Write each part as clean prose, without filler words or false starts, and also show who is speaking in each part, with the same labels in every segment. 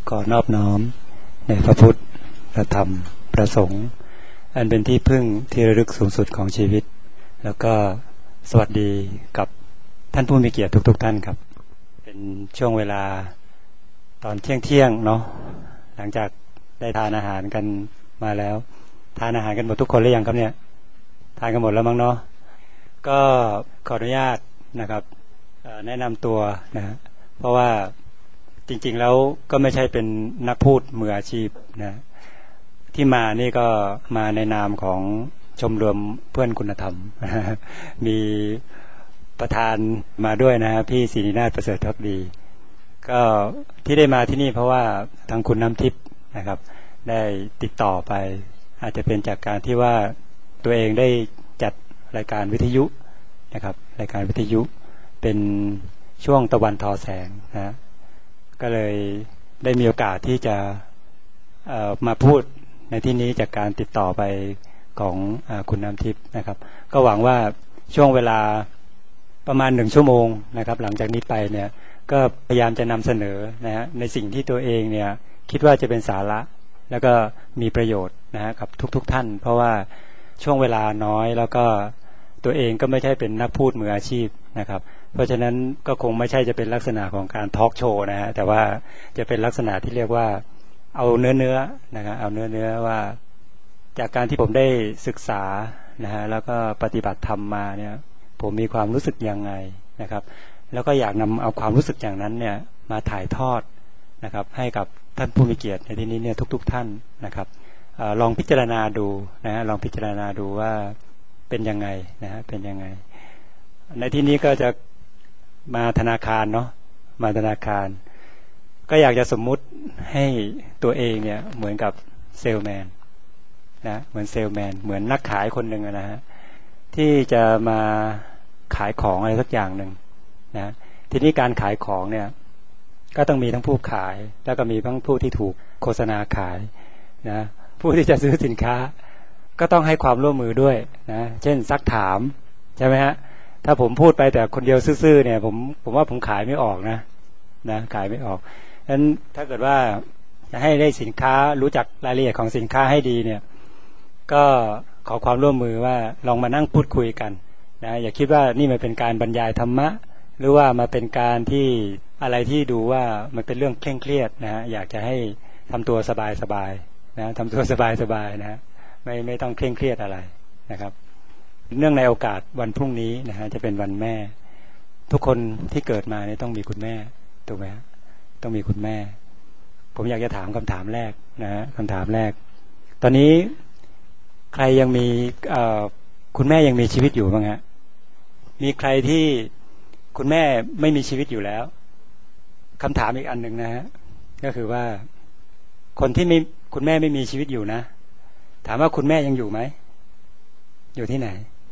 Speaker 1: ขอนอบน้อมในพระพุทธพระธรรมพระสงฆ์อันเป็นที่พึ่งที่ระลึกสูงสุดของชีวิตแล้วก็สวัสดีกับท่านผู้มีเกียรติทุกท่านครับเป็นช่วงเวลาตอนเที่ยงเนาะหลังจากได้ทานอาหารกันมาแล้วทานอาหารกันหมดทุกคนหรือยังครับเนี่ยทานกันหมดแล้วมั้งเนาะก็ขออนุญาตนะครับแนะนำตัวนะเพราะว่าจริงๆแล้วก็ไม่ใช่เป็นนักพูดมืออาชีพนะที่มานี่ก็มาในนามของชมรมเพื่อนคุณธรรมมีประธานมาด้วยนะพี่ศรีนินาถประเสริฐภักดีก็ที่ได้มาที่นี่เพราะว่าทางคุณน้ำทิพย์นะครับได้ติดต่อไปอาจจะเป็นจากการที่ว่าตัวเองได้จัดรายการวิทยุนะครับรายการวิทยุเป็นช่วงตะวันทอแสงนะก็เลยได้มีโอกาสที่จะมาพูดในที่นี้จากการติดต่อไปของคุณน้ำทิพย์นะครับก็หวังว่าช่วงเวลาประมาณ1 ชั่วโมงนะครับหลังจากนี้ไปเนี่ยก็พยายามจะนำเสนอนะฮะในสิ่งที่ตัวเองเนี่ยคิดว่าจะเป็นสาระแล้วก็มีประโยชน์นะฮะกับทุกท่านเพราะว่าช่วงเวลาน้อยแล้วก็ตัวเองก็ไม่ใช่เป็นนักพูดมืออาชีพนะครับเพราะฉะนั้นก็คงไม่ใช่จะเป็นลักษณะของการทอล์กโชว์นะฮะแต่ว่าจะเป็นลักษณะที่เรียกว่าเอาเนื้อนะครับเอาเนื้อว่าจากการที่ผมได้ศึกษานะฮะแล้วก็ปฏิบัติธรรมมาเนี่ยผมมีความรู้สึกยังไงนะครับแล้วก็อยากนำเอาความรู้สึกอย่างนั้นเนี่ยมาถ่ายทอดนะครับให้กับท่านผู้มีเกียรติในที่นี้เนี่ยทุกท่านนะครับลองพิจารณาดูนะฮะลองพิจารณาดูว่าเป็นยังไงนะฮะเป็นยังไงในที่นี้ก็จะมาธนาคารเนาะมาธนาคารก็อยากจะสมมุติให้ตัวเองเนี่ยเหมือนกับเซลแมนนะเหมือนเซลแมนเหมือนนักขายคนหนึ่งนะฮะที่จะมาขายของอะไรสักอย่างหนึ่งนะทีนี้การขายของเนี่ยก็ต้องมีทั้งผู้ขายแล้วก็มีทั้งผู้ที่ถูกโฆษณาขายนะผู้ที่จะซื้อสินค้าก็ต้องให้ความร่วมมือด้วยนะเช่นซักถามใช่ไหมฮะถ้าผมพูดไปแต่คนเดียวซื่อๆเนี่ยผมว่าผมขายไม่ออกนะขายไม่ออกฉะนั้นถ้าเกิดว่าจะให้ได้สินค้ารู้จักรายละเอียดของสินค้าให้ดีเนี่ยก็ขอความร่วมมือว่าลองมานั่งพูดคุยกันนะอย่าคิดว่านี่มันเป็นการบรรยายธรรมะหรือว่ามาเป็นการที่อะไรที่ดูว่ามันเป็นเรื่องเคร่งเครียดนะฮะอยากจะให้ทำตัวสบายๆนะทำตัวสบายๆนะไม่ต้องเคร่งเครียดอะไรนะครับเนื่องในโอกาสวันพรุ่งนี้นะฮะจะเป็นวันแม่ทุกคนที่เกิดมาเนี่ยต้องมีคุณแม่ถูกไหมต้องมีคุณแม่ผมอยากจะถามคำถามแรกนะฮะคำถามแรกตอนนี้ใครยังมีคุณแม่ยังมีชีวิตอยู่บ้างฮะมีใครที่คุณแม่ไม่มีชีวิตอยู่แล้วคำถามอีกอันหนึ่งนะฮะก็คือว่าคนที่ไม่คุณแม่ไม่มีชีวิตอยู่นะถามว่าคุณแม่ยังอยู่ไหมอยู่ที่ไหน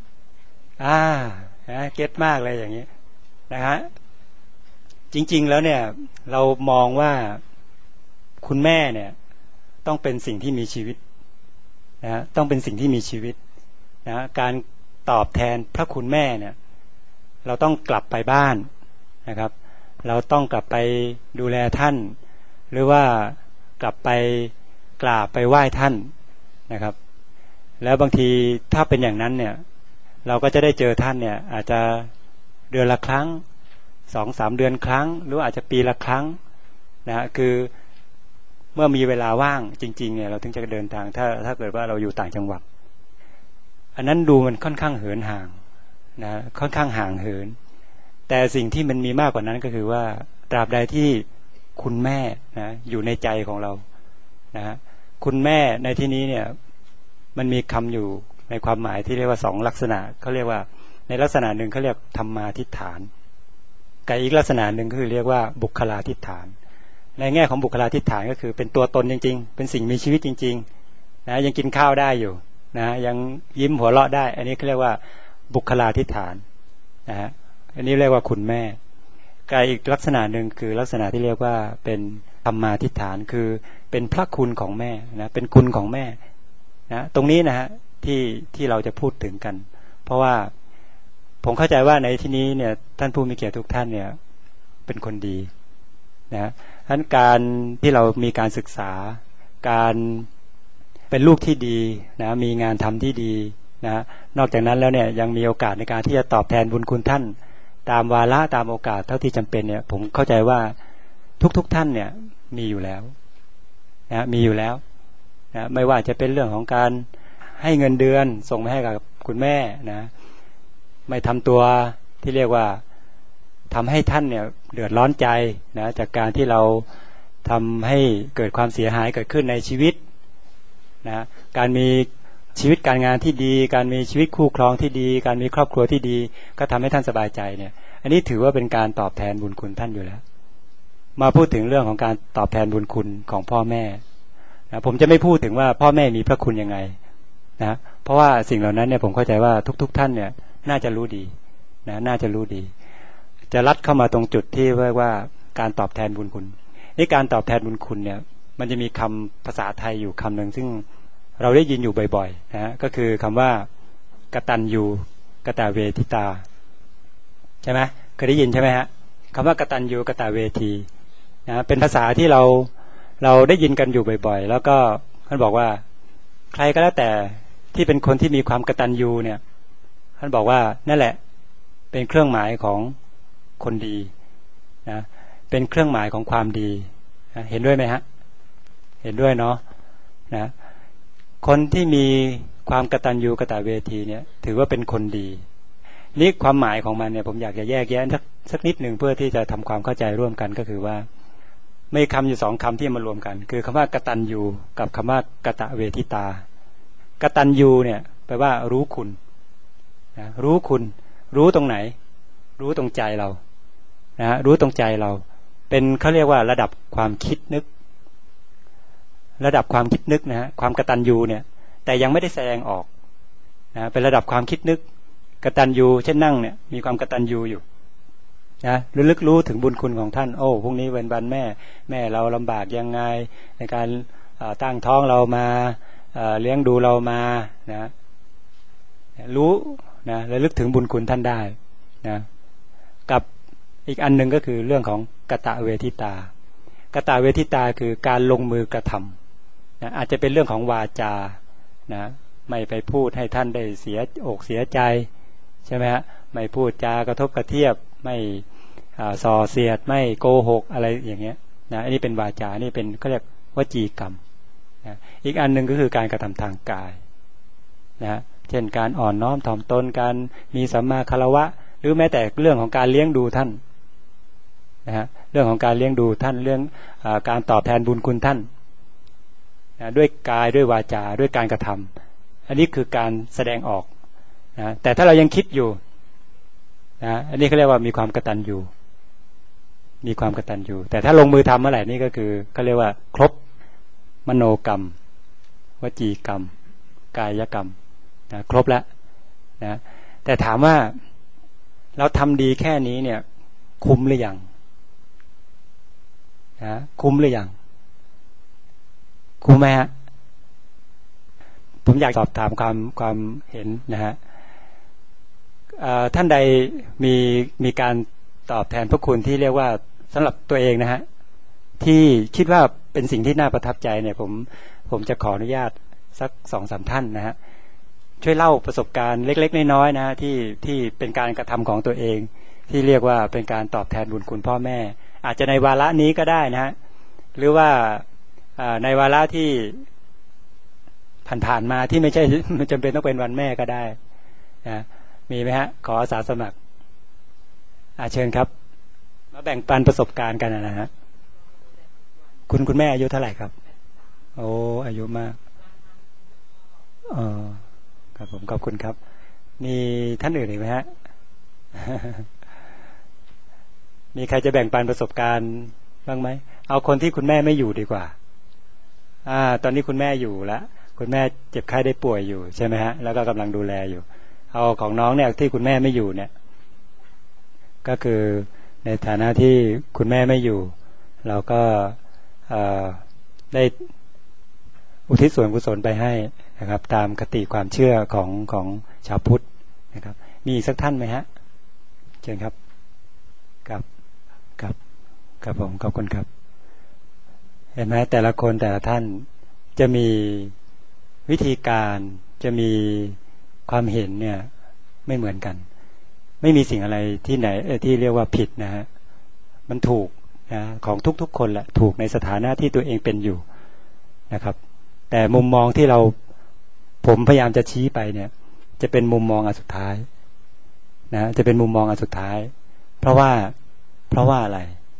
Speaker 1: เก็ตมากเลยอย่างนี้นะฮะจริงๆแล้วเนี่ยเรามองว่าคุณแม่เนี่ยต้องเป็นสิ่งที่มีชีวิตนะต้องเป็นสิ่งที่มีชีวิตนะการตอบแทนพระคุณแม่เนี่ยเราต้องกลับไปบ้านนะครับเราต้องกลับไปดูแลท่านหรือว่ากลับไปกราบไปไหว้ท่านนะครับแล้วบางทีถ้าเป็นอย่างนั้นเนี่ยเราก็จะได้เจอท่านเนี่ยอาจจะเดือนละครั้ง 2-3 เดือนครั้งหรืออาจจะปีละครั้งนะคือเมื่อมีเวลาว่างจริงๆเนี่ยเราถึงจะเดินทางถ้าเกิดว่าเราอยู่ต่างจังหวัดอันนั้นดูมันค่อนข้างเหินห่างนะค่อนข้างห่างเหินแต่สิ่งที่มันมีมากกว่านั้นก็คือว่าตราบใดที่คุณแม่นะอยู่ในใจของเรานะฮะคุณแม่ในที่นี้เนี่ยมันมีคำอยู่ในความหมายที่เรียกว่า2 ลักษณะเขาเรียกว่าในลักษณะหนึ่งเขาเรียกธรรมาทิฏฐานกับอีกลักษณะหนึ่งก็คือเรียกว่าบุคลาทิฏฐานในแง่ของบุคลาทิฏฐานก็คือเป็นตัวตนจริงๆเป็นสิ่งมีชีวิตจริงๆนะยังกินข้าวได้อยู่นะยังยิ้มหัวเราะได้อันนี้เขาเรียกว่าบุคลาทิฏฐานนะฮะอันนี้เรียกว่าคุณแม่กับอีกลักษณะหนึ่งคือลักษณะที่เรียกว่าเป็นธรรมาทิฏฐานคือเป็นพระคุณของแม่นะเป็นคุณของแม่นะตรงนี้นะฮะที่เราจะพูดถึงกันเพราะว่าผมเข้าใจว่าในที่นี้เนี่ยท่านผู้มีเกียรติทุกท่านเนี่ยเป็นคนดีนะฉะนั้นการที่เรามีการศึกษาการเป็นลูกที่ดีนะมีงานทำที่ดีนะนอกจากนั้นแล้วเนี่ยยังมีโอกาสในการที่จะตอบแทนบุญคุณท่านตามวาระตามโอกาสเท่าที่จำเป็นเนี่ยผมเข้าใจว่าทุกท่านเนี่ยมีอยู่แล้วนะมีอยู่แล้วนะไม่ว่าจะเป็นเรื่องของการให้เงินเดือนส่งมาให้กับคุณแม่นะไม่ทำตัวที่เรียกว่าทำให้ท่านเนี่ยเดือดร้อนใจนะจากการที่เราทำให้เกิดความเสียหายเกิดขึ้นในชีวิตนะการมีชีวิตการงานที่ดีการมีชีวิตคู่ครองที่ดีการมีครอบครัวที่ดีก็ทำให้ท่านสบายใจเนี่ยอันนี้ถือว่าเป็นการตอบแทนบุญคุณท่านอยู่แล้วมาพูดถึงเรื่องของการตอบแทนบุญคุณของพ่อแม่นะผมจะไม่พูดถึงว่าพ่อแม่มีพระคุณยังไงนะเพราะว่าสิ่งเหล่านั้นเนี่ยผมเข้าใจว่าทุกท่านเนี่ยน่าจะรู้ดีนะน่าจะรู้ดีจะลัดเข้ามาตรงจุดที่เรียกว่าการตอบแทนบุญคุณนี่การตอบแทนบุญคุณเนี่ยมันจะมีคำภาษาไทยอยู่คำหนึ่งซึ่งเราได้ยินอยู่บ่อยๆนะก็คือคำว่ากตัญญูกตเวทิตาใช่ไหมเคยได้ยินใช่ไหมฮะคำว่ากตัญญูกตเวทีนะเป็นภาษาที่เราได้ยินกันอยู่บ่อยๆแล้วก็ท่านบอกว่าใครก็แล้วแต่ที่เป็นคนที่มีความกตัญญูเนี่ยท่านบอกว่านั่นแหละเป็นเครื่องหมายของคนดีนะเป็นเครื่องหมายของความดีนะเห็นด้วยไหมฮะเห็นด้วยเนาะนะคนที่มีความกตัญญูกตเวทีเนี่ยถือว่าเป็นคนดีนี่ความหมายของมันเนี่ยผมอยากจะแยกแยะสักนิดหนึ่งเพื่อที่จะทำความเข้าใจร่วมกันก็คือว่าไม่คำอยู่สองคำที่มารวมกันคือคำว่ากตัญญูกับคำว่ากตเวทิตากตัญญูเนี่ยแปลว่ารู้คุณนะรู้คุณรู้ตรงไหนรู้ตรงใจเรานะรู้ตรงใจเราเป็นเขาเรียกว่าระดับความคิดนึกระดับความคิดนึกนะฮะความกตัญญูเนี่ยแต่ยังไม่ได้แสดงออกนะเป็นระดับความคิดนึกกตัญญูเช่นนั่งเนี่ยมีความกตัญญูอยู่นะระลึกรู้ถึงบุญคุณของท่านโอ้พรุ่งนี้เป็นวันแม่เราลำบากยังไงในการตั้งท้องเรามาเลี้ยงดูเรามานะรู้นะระลึกถึงบุญคุณท่านได้นะกับอีกอันหนึ่งก็คือเรื่องของกตเวทิตากตเวทิตาคือการลงมือกระทำนะอาจจะเป็นเรื่องของวาจานะไม่ไปพูดให้ท่านได้เสียอกเสียใจใช่ไหมฮะไม่พูดจากระทบกระเทียบไม่ส่อเสียดไม่โกหกอะไรอย่างเงี้ยนะอันนี้เป็นวาจานี่เป็นเขาเรียกวจีกรรมนะอีกอันหนึ่งก็คือการกระทำทางกายนะเช่นการอ่อนน้อมถ่อมตนการมีสัมมาคารวะหรือแม้แต่เรื่องของการเลี้ยงดูท่านนะฮะเรื่องของการเลี้ยงดูท่านเรื่องการตอบแทนบุญคุณท่านนะด้วยกายด้วยวาจาด้วยการกระทำอันนี้คือการแสดงออกนะแต่ถ้าเรายังคิดอยู่นะอันนี้เขาเรียกว่ามีความกตัญญูมีความกตัญญูแต่ถ้าลงมือทำเมื่อไหร่นี่ก็คือเขาเรียกว่าครบมโนกรรมวจีกรรมกายกรรมนะครบแล้วนะแต่ถามว่าเราทำดีแค่นี้เนี่ยคุ้มหรือยังนะคุ้มหรือยังคุ้มไหมฮะผมอยากสอบถามความเห็นนะฮะท่านใดมีการตอบแทนพระคุณที่เรียกว่าสำหรับตัวเองนะฮะที่คิดว่าเป็นสิ่งที่น่าประทับใจเนี่ยผมจะขออนุญาตสัก 2-3 ท่านนะฮะช่วยเล่าประสบการณ์เล็กๆน้อยๆนะที่เป็นการกระทำของตัวเองที่เรียกว่าเป็นการตอบแทนบุญคุณพ่อแม่อาจจะในวาระนี้ก็ได้นะฮะหรือว่าในวาระที่ผ่านมาที่ไม่ใช่มันจำเป็นต้องเป็นวันแม่ก็ได้นะมีไหมฮะขออาสาสมัครเชิญครับมาแบ่งปันประสบการณ์กันนะฮะคุณแม่อายุเท่าไหร่ครับโอ้อายุมากครับผมขอบคุณครับมีท่านอื่นอีกไหมฮะ มีใครจะแบ่งปันประสบการณ์บ้างไหมเอาคนที่คุณแม่ไม่อยู่ดีกว่าตอนนี้คุณแม่อยู่แล้วคุณแม่เจ็บไข้ได้ป่วยอยู่ใช่ไหมฮะแล้วก็กำลังดูแลอยู่เอาของน้องเนี่ยที่คุณแม่ไม่อยู่เนี่ยก็คือในฐานะที่คุณแม่ไม่อยู่เราก็ได้อุทิศส่วนกุศลไปให้นะครับตามคติความเชื่อของชาวพุทธนะครับมีสักท่านไหมฮะเชิญครับครับครับผมขอบคุณครับเห็นไหมแต่ละคนแต่ละท่านจะมีวิธีการจะมีความเห็นเนี่ยไม่เหมือนกันไม่มีสิ่งอะไรที่ไหนที่เรียกว่าผิดนะฮะมันถูกนะของทุกๆคนแหละถูกในสถานะที่ตัวเองเป็นอยู่นะครับแต่มุมมองที่ผมพยายามจะชี้ไปเนี่ยจะเป็นมุมมองอันสุดท้ายนะจะเป็นมุมมองอันสุดท้ายเพราะว่าอะไร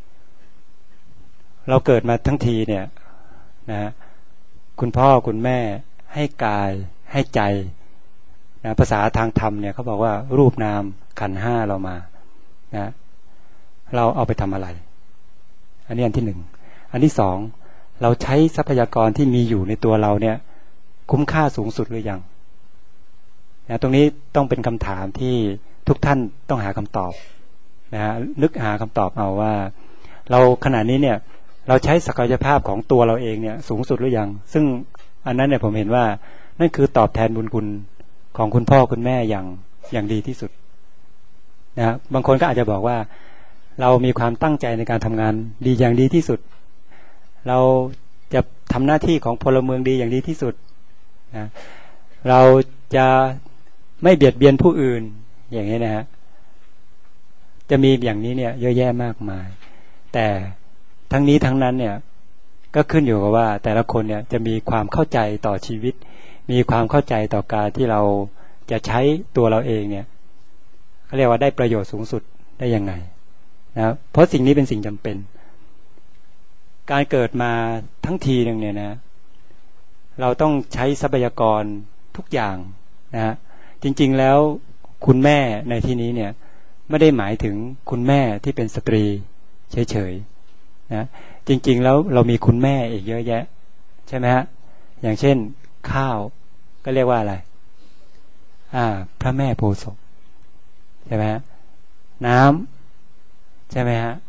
Speaker 1: เราเกิดมาทั้งทีเนี่ยนะคุณพ่อคุณแม่ให้กายให้ใจนะภาษาทางธรรมเนี่ยเขาบอกว่ารูปนามขันธ์ห้าเรามานะเราเอาไปทำอะไรอันนี้อันที่หนึ่งอันที่สองเราใช้ทรัพยากรที่มีอยู่ในตัวเราเนี่ยคุ้มค่าสูงสุดหรือยังนะตรงนี้ต้องเป็นคำถามที่ทุกท่านต้องหาคำตอบนะฮะนึกหาคำตอบเอาว่าเราขณะนี้เนี่ยเราใช้ศักยภาพของตัวเราเองเนี่ยสูงสุดหรือยังซึ่งอันนั้นเนี่ยผมเห็นว่านั่นคือตอบแทนบุญคุณของคุณพ่อคุณแม่อย่างดีที่สุดนะบางคนก็อาจจะบอกว่าเรามีความตั้งใจในการทำงานดีอย่างดีที่สุดเราจะทำหน้าที่ของพลเมืองดีอย่างดีที่สุดนะเราจะไม่เบียดเบียนผู้อื่นอย่างนี้นะฮะจะมีอย่างนี้เนี่ยเยอะแยะมากมายแต่ทั้งนี้ทั้งนั้นเนี่ยก็ขึ้นอยู่กับว่าแต่ละคนเนี่ยจะมีความเข้าใจต่อชีวิตมีความเข้าใจต่อการที่เราจะใช้ตัวเราเองเนี่ยเขาเรียกว่าได้ประโยชน์สูงสุดได้ยังไงนะเพราะสิ่งนี้เป็นสิ่งจำเป็นการเกิดมาทั้งทีนึงเนี่ยนะเราต้องใช้ทรัพยากรทุกอย่างนะจริงๆแล้วคุณแม่ในที่นี้เนี่ยไม่ได้หมายถึงคุณแม่ที่เป็นสตรีเฉยๆนะจริงๆแล้วเรามีคุณแม่อีกเยอะแยะใช่ไหมฮะอย่างเช่นข้าวก็เรียกว่าอะไรพระแม่โพธิ์ศพใช่ไหมฮะน้ำใช่ไหมฮะ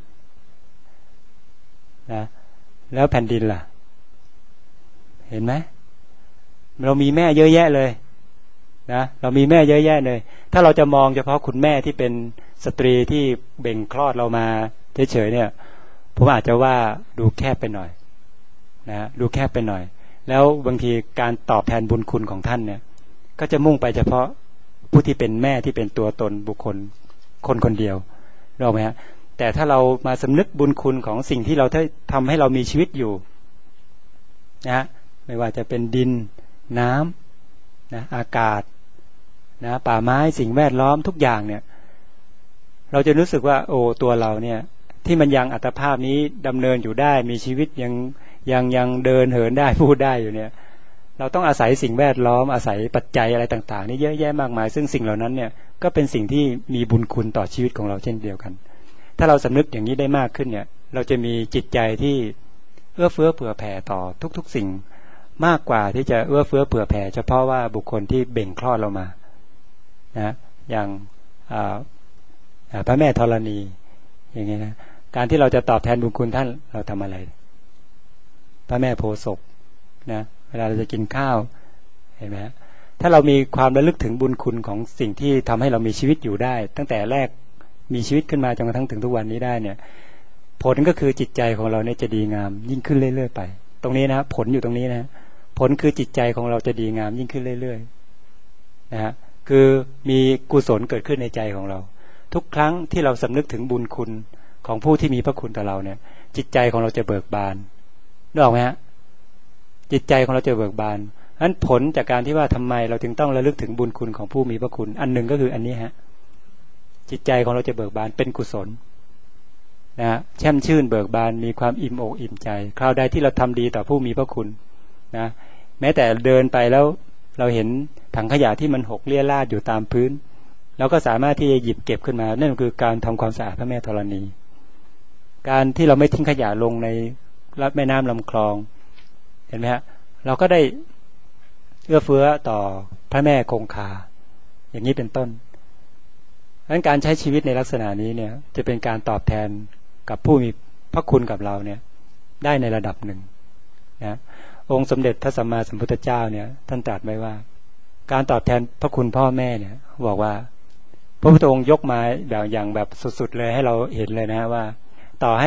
Speaker 1: นะแล้วแผ่นดินล่ะเห็นไหมเรามีแม่เยอะแยะเลยนะเรามีแม่เยอะแยะเลยถ้าเราจะมองเฉพาะคุณแม่ที่เป็นสตรีที่เบ่งคลอดเรามาเฉยๆเนี่ยผมอาจจะว่าดูแคบไปหน่อยนะดูแคบไปหน่อยแล้วบางทีการตอบแทนบุญคุณของท่านเนี่ยก็จะมุ่งไปเฉพาะผู้ที่เป็นแม่ที่เป็นตัวตนบุคคลคนเดียวรู้ไหมฮะแต่ถ้าเรามาสำนึกบุญคุณของสิ่งที่เราทำให้เรามีชีวิตอยู่นะไม่ว่าจะเป็นดินน้ำนะอากาศนะป่าไม้สิ่งแวดล้อมทุกอย่างเนี่ยเราจะรู้สึกว่าโอ้ตัวเราเนี่ยที่มันยังอัตภาพนี้ดำเนินอยู่ได้มีชีวิตยังเดินเหินได้พูดได้อยู่เนี่ยเราต้องอาศัยสิ่งแวดล้อมอาศัยปัจจัยอะไรต่างๆนี่เยอะแยะมากมายซึ่งสิ่งเหล่านั้นเนี่ยก็เป็นสิ่งที่มีบุญคุณต่อชีวิตของเราเช่นเดียวกันถ้าเราสำนึกอย่างนี้ได้มากขึ้นเนี่ยเราจะมีจิตใจที่เอื้อเฟื้อเผื่อแผ่ต่อทุกๆสิ่งมากกว่าที่จะเอื้อเฟื้อเผื่อแผ่เฉพาะว่าบุคคลที่เบ่งคลอดเรามานะอย่างพระแม่ธรณีอย่างนี้นะการที่เราจะตอบแทนบุญคุณท่านเราทำอะไรพระแม่โพธิ์ศพนะเวลาเราจะกินข้าวเห็นไหมถ้าเรามีความระลึกถึงบุญคุณของสิ่งที่ทำให้เรามีชีวิตอยู่ได้ตั้งแต่แรกมีชีวิตขึ้นมาจนกระทั่งถึงทุกวันนี้ได้เนี่ยผลก็คือจิตใจของเราเนี่ยจะดีงามยิ่งขึ้นเรื่อยๆไปตรงนี้นะผลอยู่ตรงนี้นะผลคือจิตใจของเราจะดีงามยิ่งขึ้นเรื่อยๆนะฮะคือมีกุศลเกิดขึ้นในใจของเราทุกครั้งที่เราสำนึกถึงบุญคุณของผู้ที่มีพระคุณต่อเราเนี่ยจิตใจของเราจะเบิกบานนึกออกไหมฮะจิตใจของเราจะเบิกบานนั้นผลจากการที่ว่าทำไมเราถึงต้องระลึกถึงบุญคุณของผู้มีพระคุณอันหนึ่งก็คืออันนี้ฮะจิตใจของเราจะเบิกบานเป็นกุศลนะฮะแช่มชื่นเบิกบานมีความอิ่มอกอิ่มใจคราวใดที่เราทำดีต่อผู้มีพระคุณนะแม้แต่เดินไปแล้วเราเห็นถังขยะที่มันหกเลี่ยราดอยู่ตามพื้นเราก็สามารถที่จะหยิบเก็บขึ้นมานั่นคือการทำความสะอาดพระแม่ธรณีการที่เราไม่ทิ้งขยะลงในแม่น้ำลำคลองเห็นไหมฮะเราก็ได้เอื้อเฟื้อต่อพระแม่คงคาอย่างนี้เป็นต้นดังนั้นการใช้ชีวิตในลักษณะนี้เนี่ยจะเป็นการตอบแทนกับผู้มีพระคุณกับเราเนี่ยได้ในระดับหนึ่งนะองค์สมเด็จพระสัมมาสัมพุทธเจ้าเนี่ยท่านตรัสไว้ว่าการตอบแทนพระคุณพ่อแม่เนี่ยบอกว่าพระพุทธองค์ยกมาอย่างแบบสุดๆเลยให้เราเห็นเลยนะว่าต่อให้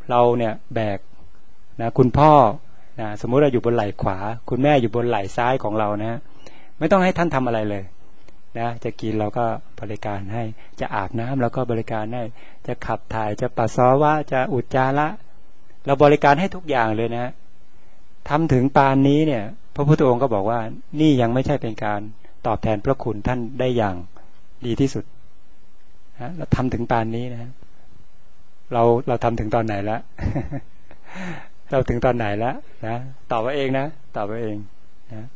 Speaker 1: เราเนี่ยแบกนะคุณพ่อนะสมมุติเราอยู่บนไหล่ขวาคุณแม่อยู่บนไหล่ซ้ายของเรานะไม่ต้องให้ท่านทำอะไรเลยนะจะกินเราก็บริการให้จะอาบน้ำเราก็บริการให้จะขับถ่ายจะปัสสาวะจะอุจจาระเราบริการให้ทุกอย่างเลยนะทำถึงปานนี้เนี่ยพระพุทธองค์ก็บอกว่านี่ยังไม่ใช่เป็นการตอบแทนพระคุณท่านได้อย่างดีที่สุดนะเราทำถึงปานนี้นะเราทำถึงตอนไหนแล้ว เราถึงตอนไหนแล้วนะตอบว่าเองนะตอบว่าเองนะ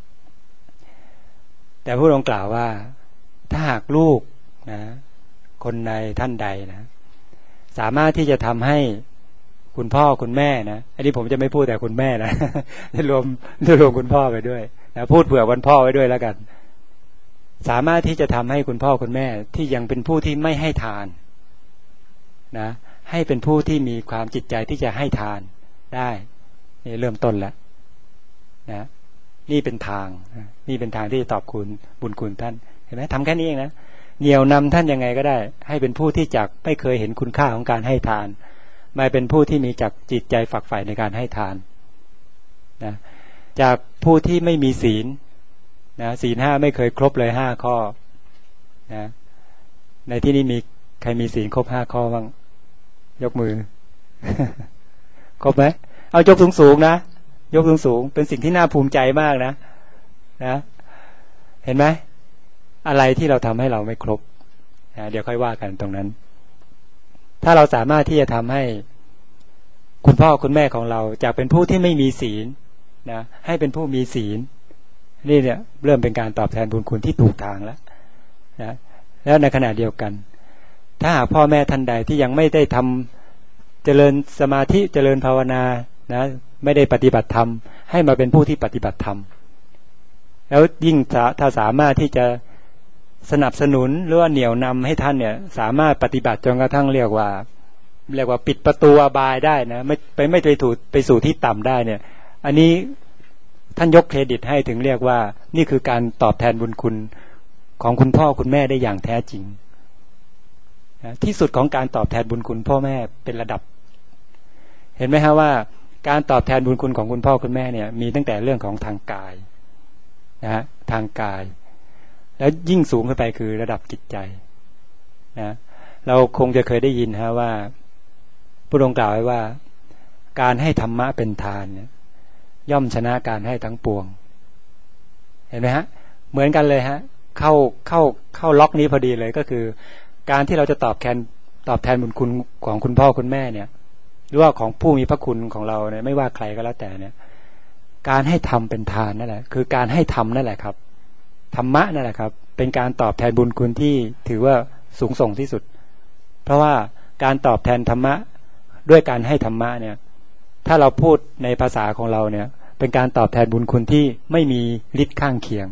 Speaker 1: แต่พระองค์กล่าวว่าถ้าหากลูกนะคนใดท่านใดนะสามารถที่จะทำให้คุณพ่อคุณแม่นะอันนี้ผมจะไม่พูดแต่คุณแม่นะ รวมคุณพ่อไปด้วยนะพูดเผื่อวันพ่อไว้ด้วยแล้วกันสามารถที่จะทำให้คุณพ่อคุณแม่ที่ยังเป็นผู้ที่ไม่ให้ทานนะให้เป็นผู้ที่มีความจิตใจที่จะให้ทานได้นี่เริ่มต้นแล้วนะนี่เป็นทางนี่เป็นทางที่จะตอบคุณบุญคุณท่านเห็นไหมทำแค่นี้เองนะเหนี่ยวนำท่านยังไงก็ได้ให้เป็นผู้ที่จักไม่เคยเห็นคุณค่าของการให้ทานมาเป็นผู้ที่มีจักจิตใจฝักใฝ่ในการให้ทานนะจากผู้ที่ไม่มีศีลนะศีล 5ไม่เคยครบเลย5ข้อนะในที่นี้มีใครมีศีลครบ5ข้อบ้างยกมือ ครบไหมเอายกสูงๆนะยกสูงๆเป็นสิ่งที่น่าภูมิใจมากนะเห็นไหมอะไรที่เราทำให้เราไม่ครบนะเดี๋ยวค่อยว่ากันตรงนั้นถ้าเราสามารถที่จะทำให้คุณพ่อคุณแม่ของเราจากเป็นผู้ที่ไม่มีศีลนะให้เป็นผู้มีศีลนี่เนี่ยเริ่มเป็นการตอบแทนบุญคุณที่ถูกทางแล้วนะแล้วในขณะเดียวกันถ้าหากพ่อแม่ท่านใดที่ยังไม่ได้ทำเจริญสมาธิเจริญภาวนานะไม่ได้ปฏิบัติธรรมให้มาเป็นผู้ที่ปฏิบัติธรรมแล้วยิ่งถ้าสามารถที่จะสนับสนุนหรือว่าเหนี่ยวนำให้ท่านเนี่ยสามารถปฏิบัติจนกระทั่งเรียกว่าปิดประตูอบายได้นะไม่ไปสู่ที่ต่ำได้เนี่ยอันนี้ท่านยกเครดิตให้ถึงเรียกว่านี่คือการตอบแทนบุญคุณของคุณพ่อคุณแม่ได้อย่างแท้จริงนะที่สุดของการตอบแทนบุญคุณพ่อแม่เป็นระดับเห็นไหมฮะว่าการตอบแทนบุญคุณของคุณพ่อคุณแม่เนี่ยมีตั้งแต่เรื่องของทางกายนะทางกายแล้วยิ่งสูงขึ้นไปคือระดับจิตใจนะเราคงจะเคยได้ยินฮะว่าพระองค์กล่าวไว้ว่าการให้ธรรมะเป็นทานเนี่ยย่อมชนะการให้ทั้งปวงเห็นไหมฮะเหมือนกันเลยฮะเข้าล็อกนี้พอดีเลยก็คือการที่เราจะตอบแทนบุญคุณของคุณพ่อคุณแม่เนี่ยหรือว่าของผู้มีพระคุณของเราเนี่ยไม่ว่าใครก็แล้วแต่เนี่ยการให้ทำเป็นทานนั่นแหละคือการให้ทำนั่นแหละครับธรรมะนั่นแหละครับเป็นการตอบแทนบุญคุณที่ถือว่าสูงส่งที่สุดเพราะว่าการตอบแทนธรรมะด้วยการให้ธรรมะเนี่ยถ้าเราพูดในภาษาของเราเนี่ยเป็นการตอบแทนบุญคุณที่ไม่มีฤทธิ์ข้างเคียง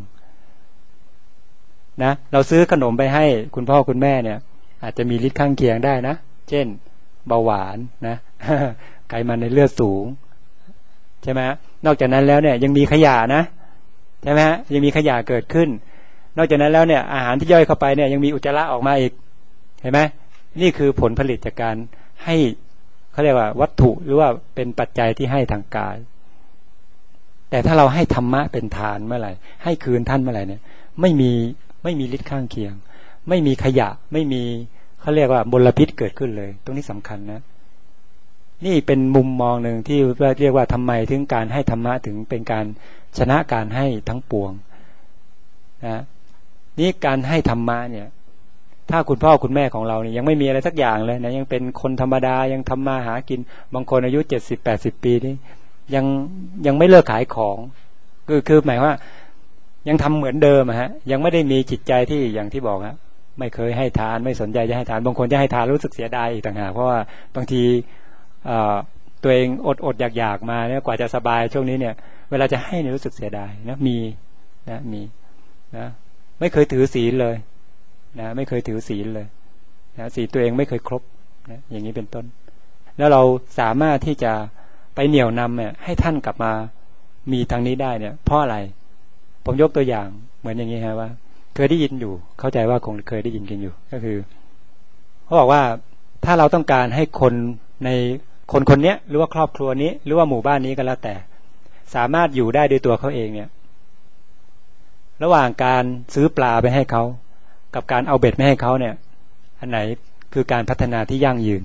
Speaker 1: นะเราซื้อขนมไปให้คุณพ่อคุณแม่เนี่ยอาจจะมีฤทธิ์ข้างเคียงได้นะเช่นเบาหวานนะ ไขมันในเลือดสูงใช่ไหมนอกจากนั้นแล้วเนี่ยยังมีขยะนะใช่ไหมยังมีขยะเกิดขึ้นนอกจากนั้นแล้วเนี่ยอาหารที่ย่อยเข้าไปเนี่ยยังมีอุจจาระออกมาอีกเห็นไหมนี่คือผลผลิตจากการให้เขาเรียกว่าวัตถุหรือว่าเป็นปัจจัยที่ให้ทางกายแต่ถ้าเราให้ธรรมะเป็นทานเมื่อไหร่ให้คืนท่านเมื่อไหร่เนี่ยไม่มีฤทธิ์ข้างเคียงไม่มีขยะไม่มีเขาเรียกว่ามลพิษเกิดขึ้นเลยตรงนี้สำคัญนะนี่เป็นมุมมองหนึ่งที่เรียกว่าทำไมถึงการให้ธรรมะถึงเป็นการชนะการให้ทั้งปวงนะนี่การให้ธรรมะเนี่ยถ้าคุณพ่อคุณแม่ของเราเนี่ยยังไม่มีอะไรสักอย่างเลยนะยังเป็นคนธรรมดายังทำมาหากินบางคนอายุ70-80 ปีนี่ยังไม่เลิกขายของคือหมายว่ายังทำเหมือนเดิมฮะยังไม่ได้มีจิตใจที่อย่างที่บอกฮะไม่เคยให้ทานไม่สนใจจะให้ทานบางคนจะให้ทานรู้สึกเสียดายอีกต่างหากเพราะว่าบางทีตัวเองอดอยากมาเนี่ยกว่าจะสบายช่วงนี้เนี่ยเวลาจะให้เนี่ยรู้สึกเสียดายนะมีนะไม่เคยถือศีลเลยนะไม่เคยถือศีลเลยนะศีลตัวเองไม่เคยครบนะอย่างนี้เป็นต้นแล้วเราสามารถที่จะไปเหนี่ยวนำเนี่ยให้ท่านกลับมามีทางนี้ได้เนี่ยเพราะอะไรผมยกตัวอย่างเหมือนอย่างนี้ฮะว่าเคยได้ยินอยู่เข้าใจว่าคงเคยได้ยินกันอยู่ก็คือเขาบอกว่าถ้าเราต้องการให้คนในคนคนนี้หรือว่าครอบครัวนี้หรือว่าหมู่บ้านนี้ก็แล้วแต่สามารถอยู่ได้ด้วยตัวเขาเองเนี่ยระหว่างการซื้อปลาไปให้เขากับการเอาเบ็ดไม่ให้เขาเนี่ยอันไหนคือการพัฒนาที่ยั่งยืน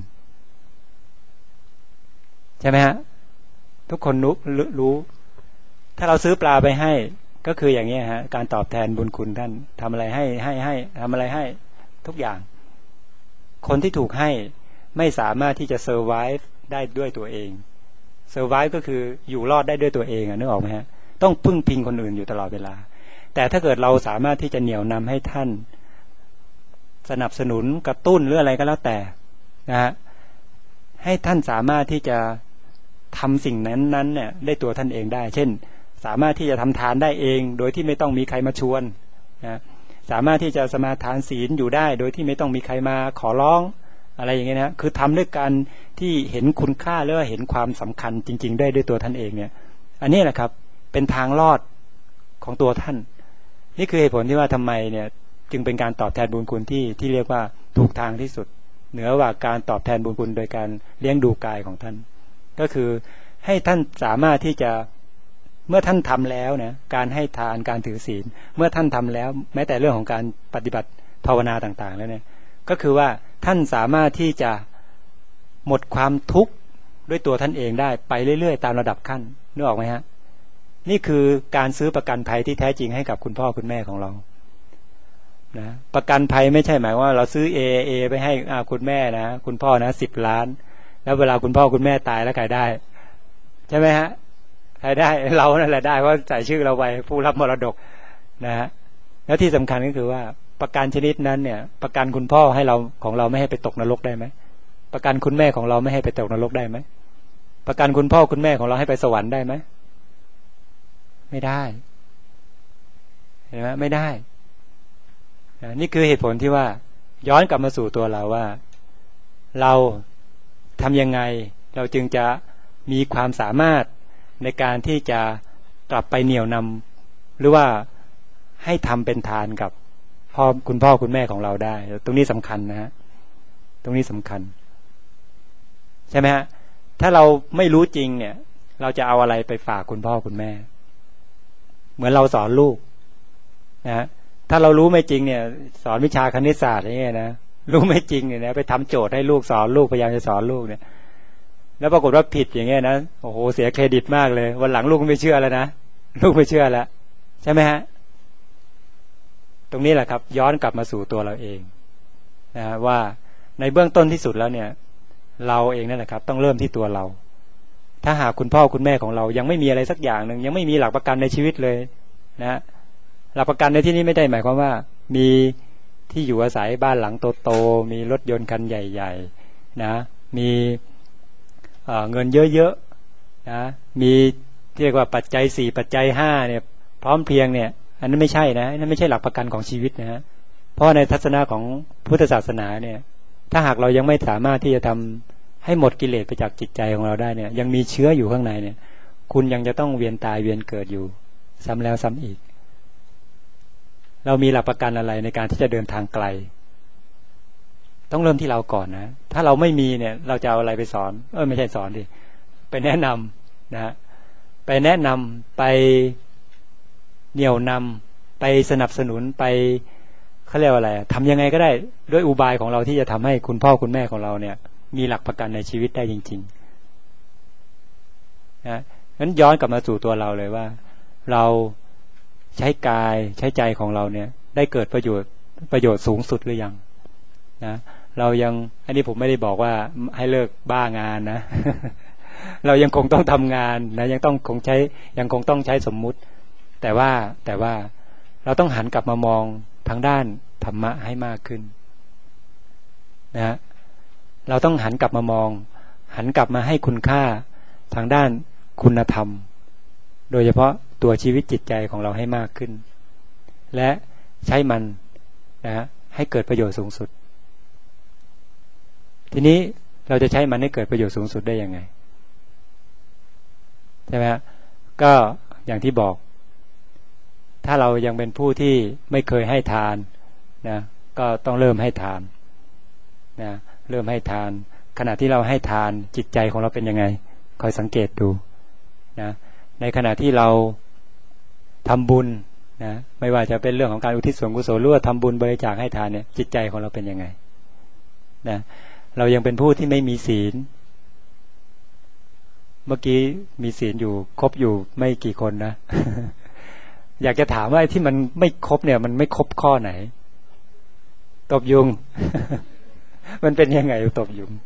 Speaker 1: ใช่ไหมฮะทุกคนรู้ถ้าเราซื้อปลาไปให้ก็คืออย่างนี้ฮะการตอบแทนบุญคุณท่านทำอะไรให้ทำอะไรให้ทุกอย่างคนที่ถูกให้ไม่สามารถที่จะเซอร์ไวฟ์ได้ด้วยตัวเองเซอร์ไวฟ์ก็คืออยู่รอดได้ด้วยตัวเองนึกออกไหมฮะต้องพึ่งพิงคนอื่นอยู่ตลอดเวลาแต่ถ้าเกิดเราสามารถที่จะเหนี่ยวนำให้ท่านสนับสนุนกระตุ้นหรืออะไรก็แล้วแต่นะฮะให้ท่านสามารถที่จะทำสิ่งนั้นเนี่ยได้ตัวท่านเองได้เช่นสามารถที่จะทำทานได้เองโดยที่ไม่ต้องมีใครมาชวนนะสามารถที่จะสมาทานศีลอยู่ได้โดยที่ไม่ต้องมีใครมาขอร้องอะไรอย่างเงี้ยนะคือทำด้วยการที่เห็นคุณค่าหรือว่าเห็นความสำคัญจริงๆได้ด้วยตัวท่านเองเนี่ยอันนี้แหละครับเป็นทางรอดของตัวท่านนี่คือเหตุผลที่ว่าทำไมเนี่ยจึงเป็นการตอบแทนบุญคุณที่เรียกว่าถูกทางที่สุดเหนือกว่าการตอบแทนบุญคุณโดยการเลี้ยงดูกายของท่านก็คือให้ท่านสามารถที่จะเมื่อท่านทำแล้วนะการให้ทานการถือศีลเมื่อท่านทำแล้วแม้แต่เรื่องของการปฏิบัติภาวนาต่างๆแล้วเนี่ยก็คือว่าท่านสามารถที่จะหมดความทุกข์ด้วยตัวท่านเองได้ไปเรื่อยๆตามระดับขั้นนึกออกไหมฮะนี่คือการซื้อประกันภัยที่แท้จริงให้กับคุณพ่อคุณแม่ของเรานะประกันภัยไม่ใช่หมายว่าเราซื้อ AAA ไปให้คุณแม่นะคุณพ่อนะ10 ล้านแล้วเวลาคุณพ่อคุณแม่ตายแล้วใครได้ใช่ไหมฮะใครได้เรานั่นแหละได้เพราะใส่ชื่อเราไว้ผู้รับมรดกนะฮะแล้วที่สำคัญก็คือว่าประกันชนิดนั้นเนี่ยประกันคุณพ่อให้เราของเราไม่ให้ไปตกนรกได้ไหมประกันคุณแม่ของเราไม่ให้ไปตกนรกได้ไหมประกันคุณพ่อคุณแม่ของเราให้ไปสวรรค์ได้ไหมไม่ได้เห็นไหมไม่ได้นี่คือเหตุผลที่ว่าย้อนกลับมาสู่ตัวเราว่าเราทำยังไงเราจึงจะมีความสามารถในการที่จะกลับไปเหนี่ยวนำหรือว่าให้ทำเป็นทานกับคุณพ่อคุณแม่ของเราได้ตรงนี้สำคัญนะฮะตรงนี้สำคัญใช่ไหมฮะถ้าเราไม่รู้จริงเนี่ยเราจะเอาอะไรไปฝากคุณพ่อคุณแม่เหมือนเราสอนลูกนะฮะถ้าเรารู้ไม่จริงเนี่ยสอนวิชาคณิตศาสตร์อย่างเงี้ยนะรู้ไม่จริงเนี่ยนะไปทำโจทย์ให้ลูกสอนลูกพยายามจะสอนลูกเนี่ยแล้วปรากฏว่าผิดอย่างเงี้ยนะโอ้โหเสียเครดิตมากเลยวันหลังลูกไม่เชื่อแล้วนะลูกไม่เชื่อแล้วใช่ไหมฮะตรงนี้แหละครับย้อนกลับมาสู่ตัวเราเองนะว่าในเบื้องต้นที่สุดแล้วเนี่ยเราเองนั่นแหละครับต้องเริ่มที่ตัวเราถ้าหากคุณพ่อคุณแม่ของเรายังไม่มีอะไรสักอย่างหนึ่งยังไม่มีหลักประกันในชีวิตเลยนะหลักประกันในที่นี้ไม่ได้หมายความว่ามีที่อยู่อาศัยบ้านหลังโตๆมีรถยนต์คันใหญ่ๆนะมีเงินเยอะๆนะมีเรียกว่าปัจจัย4ปัจจัย5เนี่ยพร้อมเพรียงเนี่ยอันนั้นไม่ใช่นะนั่นไม่ใช่หลักประกันของชีวิตนะฮะเพราะในทัศนะของพุทธศาสนาเนี่ยถ้าหากเรายังไม่สามารถที่จะทำให้หมดกิเลสไปจากจิตใจของเราได้เนี่ยยังมีเชื้ออยู่ข้างในเนี่ยคุณยังจะต้องเวียนตายเวียนเกิดอยู่ซ้ำแล้วซ้ำอีกเรามีหลักประกันอะไรในการที่จะเดินทางไกลต้องเริ่มที่เราก่อนนะถ้าเราไม่มีเนี่ยเราจะเอาอะไรไปสอนไม่ใช่สอนดิไปแนะนำนะไปแนะนำไปเหนี่ยวนำไปสนับสนุนไปเขาเรียกว่าอะไรทำยังไงก็ได้ด้วยอุบายของเราที่จะทำให้คุณพ่อคุณแม่ของเราเนี่ยมีหลักประกันในชีวิตได้จริงๆนะงั้นย้อนกลับมาสู่ตัวเราเลยว่าเราใช้กายใช้ใจของเราเนี่ยได้เกิดประโยชน์สูงสุดหรือยังนะเรายังอันนี้ผมไม่ได้บอกว่าให้เลิกบ้างานนะ เรายังคงต้องทำงานนะยังคงต้องใช้สมมุติแต่ว่าเราต้องหันกลับมามองทางด้านธรรมะให้มากขึ้นนะเราต้องหันกลับมามองหันกลับมาให้คุณค่าทางด้านคุณธรรมโดยเฉพาะตัวชีวิตจิตใจของเราให้มากขึ้นและใช้มันนะให้เกิดประโยชน์สูงสุดทีนี้เราจะใช้มันให้เกิดประโยชน์สูงสุดได้ยังไงใช่ไหมก็อย่างที่บอกถ้าเรายังเป็นผู้ที่ไม่เคยให้ทานนะก็ต้องเริ่มให้ทานนะเริ่มให้ทานขณะที่เราให้ทานจิตใจของเราเป็นยังไงคอยสังเกตดูนะในขณะที่เราทำบุญนะไม่ว่าจะเป็นเรื่องของการอุทิศส่วนกุศลหรือว่าทำบุญบริจาคให้ทานเนี่ยจิตใจของเราเป็นยังไงนะเรายังเป็นผู้ที่ไม่มีศีลเมื่อกี้มีศีลอยู่ครบอยู่ไม่กี่คนนะ อยากจะถามว่าที่มันไม่ครบเนี่ยมันไม่ครบข้อไหนตบยุง มันเป็นยังไงตบยุง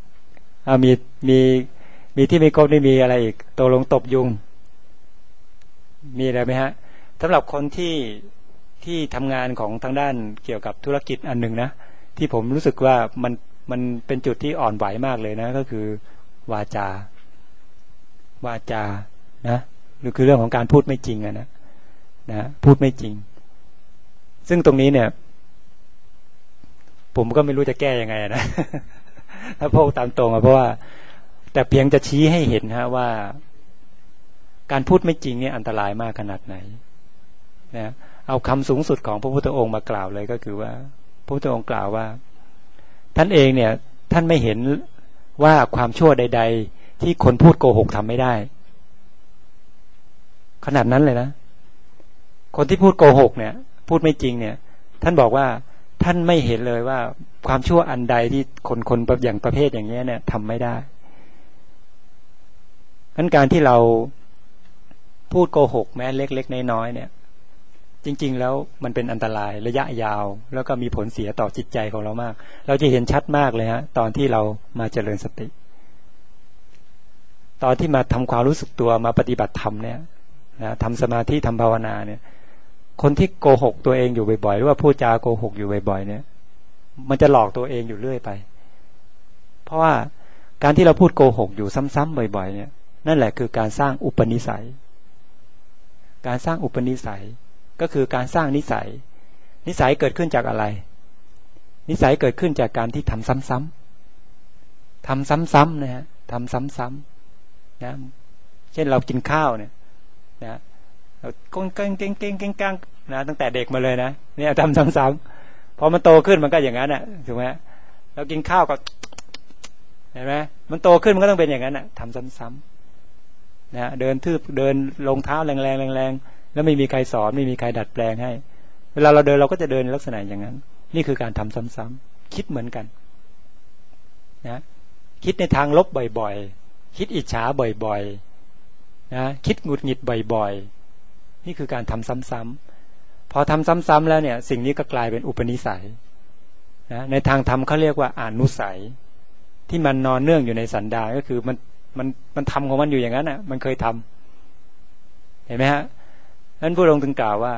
Speaker 1: มีที่ไม่ครบนี่มีอะไรอีกตกลงตบยุงมีอะไรไหมฮะสำหรับคนที่ทำงานของทางด้านเกี่ยวกับธุรกิจอันหนึ่งนะที่ผมรู้สึกว่ามันเป็นจุดที่อ่อนไหวมากเลยนะก็คือวาจานะหรือคือเรื่องของการพูดไม่จริงนะพูดไม่จริงซึ่งตรงนี้เนี่ยผมก็ไม่รู้จะแก้ยังไงนะ ถ้าพูดตามตรงเพราะว่าแต่เพียงจะชี้ให้เห็นฮะว่าการพูดไม่จริงเนี่ยอันตรายมากขนาดไหนนะเอาคำสูงสุดของพระพุทธองค์มากล่าวเลยก็คือว่าพระพุทธองค์กล่าวว่าท่านเองเนี่ยท่านไม่เห็นว่าความชั่วใดๆที่คนพูดโกหกทำไม่ได้ขนาดนั้นเลยนะคนที่พูดโกหกเนี่ยพูดไม่จริงเนี่ยท่านบอกว่าท่านไม่เห็นเลยว่าความชั่วอันใดที่คนอย่างประเภทอย่างนี้เนี่ยทำไม่ได้งั้นการที่เราพูดโกหกแม้เล็กๆน้อยๆเนี่ยจริงๆแล้วมันเป็นอันตรายระยะยาวแล้วก็มีผลเสียต่อจิตใจของเรามากเราจะเห็นชัดมากเลยฮะตอนที่เรามาเจริญสติตอนที่มาทำความรู้สึกตัวมาปฏิบัติธรรมเนี่ยนะทำสมาธิทำภาวนาเนี่ยคนที่โกหกตัวเองอยู่บ่อยๆหรือว่าพูดจาโกหกอยู่บ่อยๆเนี่ยมันจะหลอกตัวเองอยู่เรื่อยไปเพราะว่าการที่เราพูดโกหกอยู่ซ้ำๆบ่อยๆเนี่ยนั่นแหละคือการสร้างอุปนิสัยการสร้างอุปนิสัยก็คือการสร้างนิสัยเกิดขึ้นจากอะไรนิสัยเกิดขึ้นจากการที่ทำซ้ำนะฮะทำซ้ำๆนะเช่นเรากินข้าวเนี่ยนะเราก้งนะตั้งแต่เด็กมาเลยนะเนี่ยทำซ้ำๆพอมันโตขึ้นมันก็อย่างนั้นน่ะถูกไหมเรากินข้าวก็เห็นไหมมันโตขึ้นมันก็ต้องเป็นอย่างนั้นน่ะทำซ้ำๆนะเดินลงเท้าแรงแล้วไม่มีใครสอนไม่มีใครดัดแปลงให้เวลาเราเดินเราก็จะเดินลักษณะอย่างนั้นนี่คือการทำซ้ำๆคิดเหมือนกันนะคิดในทางลบบ่อยๆคิดอิจฉาบ่อยๆนะคิดหงุดหงิดบ่อยๆนี่คือการทำซ้ำๆพอทำซ้ำๆแล้วเนี่ยสิ่งนี้ก็กลายเป็นอุปนิสัยนะในทางธรรมเขาเรียกว่าอนุสัยที่มันนอนเนื่องอยู่ในสันดานก็คือมันทำของมันอยู่อย่างนั้นอ่ะมันเคยทำเห็นไหมฮะนั้นพระองค์ถึงกล่าวว่า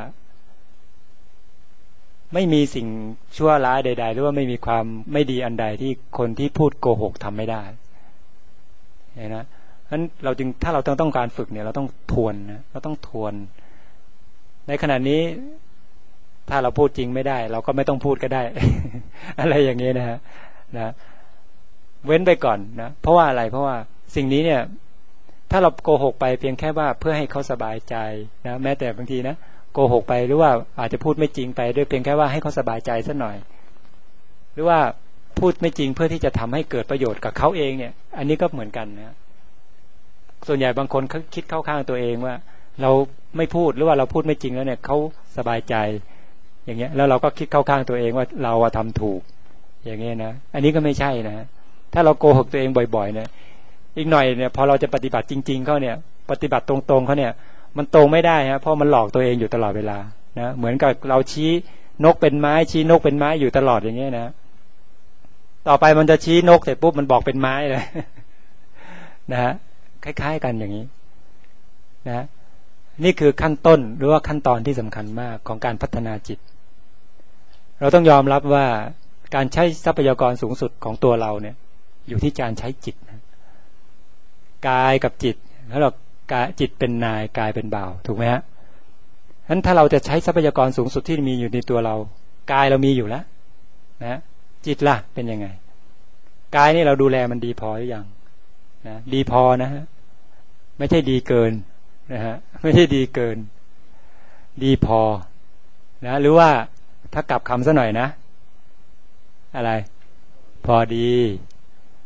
Speaker 1: ไม่มีสิ่งชั่วร้ายใดๆหรือว่าไม่มีความไม่ดีอันใดที่คนที่พูดโกหกทำไม่ได้เห็นนะนั้นเราจึงถ้าเราต้องการฝึกเนี่ยเราต้องทวนนะเราต้องทวนในขณะนี้ถ้าเราพูดจริงไม่ได้เราก็ไม่ต้องพูดก็ได้ อะไรอย่างนี้นะฮะนะเว้นไปก่อนนะเพราะว่าอะไรเพราะว่าสิ่งนี้เนี่ยถ้าเราโกหกไปเพียงแค่ว่าเพื่อให้เขาสบายใจนะแม้แต่บางทีนะโกหกไปหรือว่าอาจจะพูดไม่จริงไปด้วยเพียงแค่ว่าให้เขาสบายใจสักหน่อยหรือว่าพูดไม่จริงเพื่อที่จะทำให้เกิดประโยชน์กับเขาเองเนี่ยอันนี้ก็เหมือนกันนะส่วนใหญ่บางคนเขาคิดเข้าข้างตัวเองว่าเราไม่พูดหรือว่าเราพูดไม่จริงแล้วเนี่ยเขาสบายใจอย่างเงี้ยแล้วเราก็คิดเข้าข้างตัวเองว่าเราทำถูกอย่างเงี้ยนะอันนี้ก็ไม่ใช่นะถ้าเราโกหกตัวเองบ่อยๆเนี่ยอีกหน่อยเนี่ยพอเราจะปฏิบัติจริงๆเขาเนี่ยปฏิบัติตรงๆเขาเนี่ยมันตรงไม่ได้ฮะเพราะมันหลอกตัวเองอยู่ตลอดเวลานะเหมือนกับเราชี้นกเป็นไม้ชี้นกเป็นไม้อยู่ตลอดอย่างเงี้ยนะต่อไปมันจะชี้นกเสร็จปุ๊บมันบอกเป็นไม้เลย นะฮะคล้ายๆกันอย่างนี้นะนี่คือขั้นต้นหรือว่าขั้นตอนที่สำคัญมากของการพัฒนาจิตเราต้องยอมรับว่าการใช้ทรัพยากรสูงสุดของตัวเราเนี่ยอยู่ที่การใช้จิตนะกายกับจิตแล้วเราจิตเป็นนายกายเป็นบ่าวถูกไหมฮะงั้นถ้าเราจะใช้ทรัพยากรสูงสุดที่มีอยู่ในตัวเรากายเรามีอยู่แล้วนะจิตล่ะเป็นยังไงกายนี่เราดูแลมันดีพอหรือยังนะดีพอนะฮะไม่ใช่ดีเกินนะฮะไม่ใช่ดีเกินดีพอนะหรือว่าถ้ากลับคำซะหน่อยนะอะไรพอดี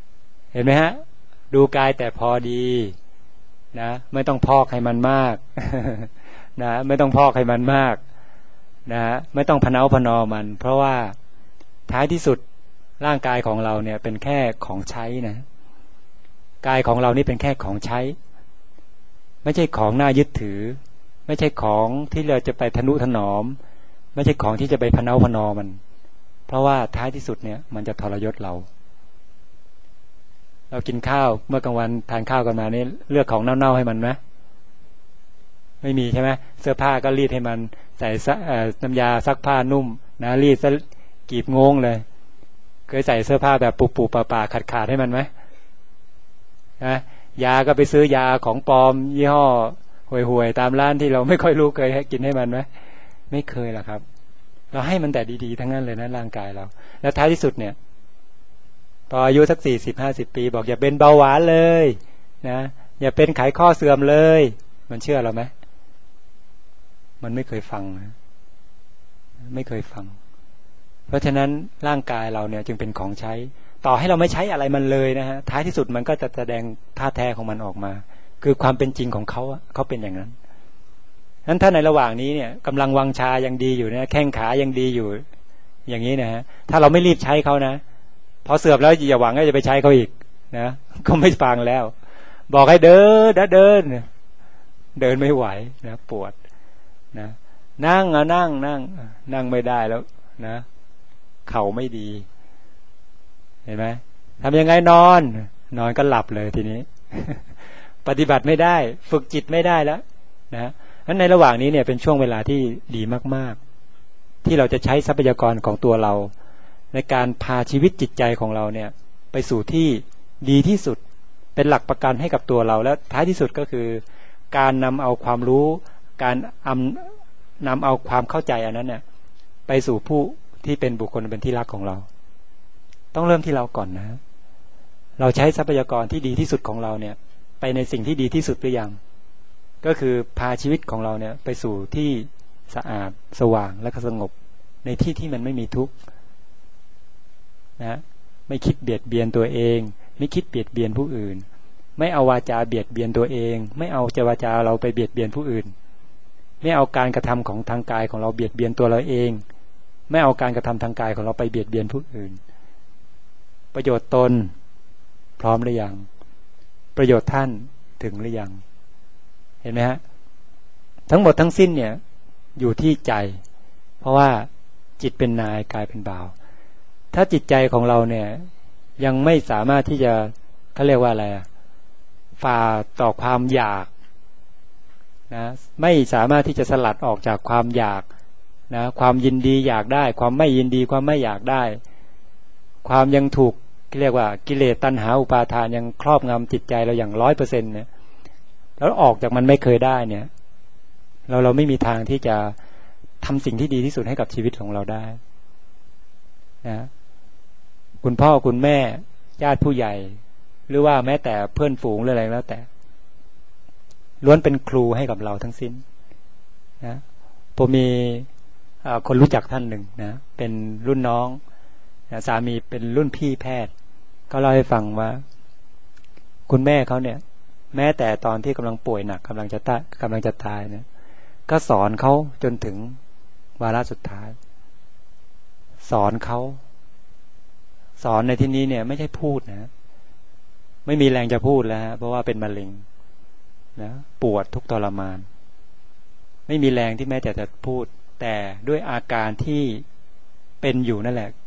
Speaker 1: เห็นไหมฮะดูกายแต่พอดีนะไม่ต้องพอกให้มันมากนะไม่ต้องพอกให้มันมากนะไม่ต้องพะเนาพะนอมันเพราะว่าท้ายที่สุดร่างกายของเราเนี่ยเป็นแค่ของใช้นะกายของเรานี่เป็นแค่ของใช้ไม่ใช่ของน่ายึดถือไม่ใช่ของที่เราจะไปทนุถนอมไม่ใช่ของที่จะไปพะเนาพะนอมันเพราะว่าท้ายที่สุดเนี่ยมันจะทรยศเรากินข้าวเมื่อกลางวันทานข้าวกันมานี่เลือกของเน่าๆให้มันไหมไม่มีใช่ไหมเสื้อผ้าก็รีดให้มันใส่น้ำยาซักผ้านุ่มนะรีดซะกีบงงเลยเคยใส่เสื้อผ้าแบบปูๆป่าๆขาดๆให้มันไหมนะยาก็ไปซื้อยาของปลอมยี่ห้อห่วยๆตามร้านที่เราไม่ค่อยรู้เคยให้กินให้มันไหมไม่เคยหรอกครับเราให้มันแต่ดีๆทั้งนั้นเลยนะร่างกายเราแล้วท้ายที่สุดเนี่ยพออายุสัก40-50 ปีบอกอย่าเป็นเบาหวานเลยนะอย่าเป็นไขข้อเสื่อมเลยมันเชื่อเราไหมมันไม่เคยฟังนะไม่เคยฟังเพราะฉะนั้นร่างกายเราเนี่ยจึงเป็นของใช้ต่อให้เราไม่ใช้อะไรมันเลยนะฮะท้ายที่สุดมันก็จะแสดงท่าแท้ของมันออกมาคือความเป็นจริงของเขาเขาเป็นอย่างนั้นนั้นถ้าในระหว่างนี้เนี่ยกำลังวังชายังดีอยู่นะแข้งขายังดีอยู่อย่างนี้นะฮะถ้าเราไม่รีบใช้เขานะพอเสื่อมแล้วอย่าหวังว่าจะไปใช้เขาอีกนะก็ไม่ฟังแล้วบอกให้เดินเดินไม่ไหวนะปวดนะนั่งนั่งไม่ได้แล้วนะเข่าไม่ดีเห็นไหมทำยังไงนอนก็หลับเลยทีนี้ ปฏิบัติไม่ได้ฝึกจิตไม่ได้แล้วนะนั้นในระหว่างนี้เนี่ยเป็นช่วงเวลาที่ดีมากๆที่เราจะใช้ทรัพยากรของตัวเราในการพาชีวิตจิตใจของเราเนี่ยไปสู่ที่ดีที่สุดเป็นหลักประกันให้กับตัวเราและท้ายที่สุดก็คือการนำเอาความรู้การนำเอาความเข้าใจอันนั้นเนี่ยไปสู่ผู้ที่เป็นบุคคลเป็นที่รักของเราต้องเริ่มที่เราก่อนนะเราใช้ทรัพยากรที่ดีที่สุดของเราเนี่ยไปในสิ่งที่ดีที่สุดหรือยังก็คือพาชีวิตของเราเนี่ยไปสู่ที่สะอาดสว่างและก็สงบในที่ที่มันไม่มีทุกข์นะไม่คิดเบียดเบียนตัวเองไม่คิดเบียดเบียนผู้อื่นไม่เอาวาจาเบียดเบียนตัวเองไม่เอาวาจาเราไปเบียดเบียนผู้อื่นไม่เอาการกระทำของทางกายของเราเบียดเบียนตัวเราเองไม่เอาการกระทำทางกายของเราไปเบียดเบียนผู้อื่นประโยชน์ตนพร้อมหรือยังประโยชน์ท่านถึงหรือยังเห็นไหมฮะทั้งหมดทั้งสิ้นเนี่ยอยู่ที่ใจเพราะว่าจิตเป็นนายกายเป็นบ่าวถ้าจิตใจของเราเนี่ยยังไม่สามารถที่จะเขาเรียกว่าอะไรฝ่าต่อความอยากนะไม่สามารถที่จะสลัดออกจากความอยากนะความยินดีอยากได้ความไม่ยินดีความไม่อยากได้ความยังถูกเรียกว่ากิเลสตัณหาอุปาทานยังครอบงำจิตใจเราอย่าง 100% เนี่ยแล้วออกจากมันไม่เคยได้เนี่ยเราไม่มีทางที่จะทำสิ่งที่ดีที่สุดให้กับชีวิตของเราได้นะคุณพ่อคุณแม่ญาติผู้ใหญ่หรือว่าแม้แต่เพื่อนฝูงหรืออะไรแล้วแต่ล้วนเป็นครูให้กับเราทั้งสิ้นนะผมมีคนรู้จักท่านหนึ่งนะเป็นรุ่นน้องนะสามีเป็นรุ่นพี่แพทย์ก็เล่าให้ฟังว่าคุณแม่เขาเนี่ยแม้แต่ตอนที่กำลังป่วยหนักกำลังจะตายเนี่ยก็สอนเขาจนถึงวาระสุดท้ายสอนเขาสอนในที่นี้เนี่ยไม่ใช่พูดนะไม่มีแรงจะพูดแล้วเพราะว่าเป็นมะเร็งนะปวดทุกทรมานไม่มีแรงที่แม้แต่จะพูดแต่ด้วยอาการที่เป็นอยู่นั่นแหละ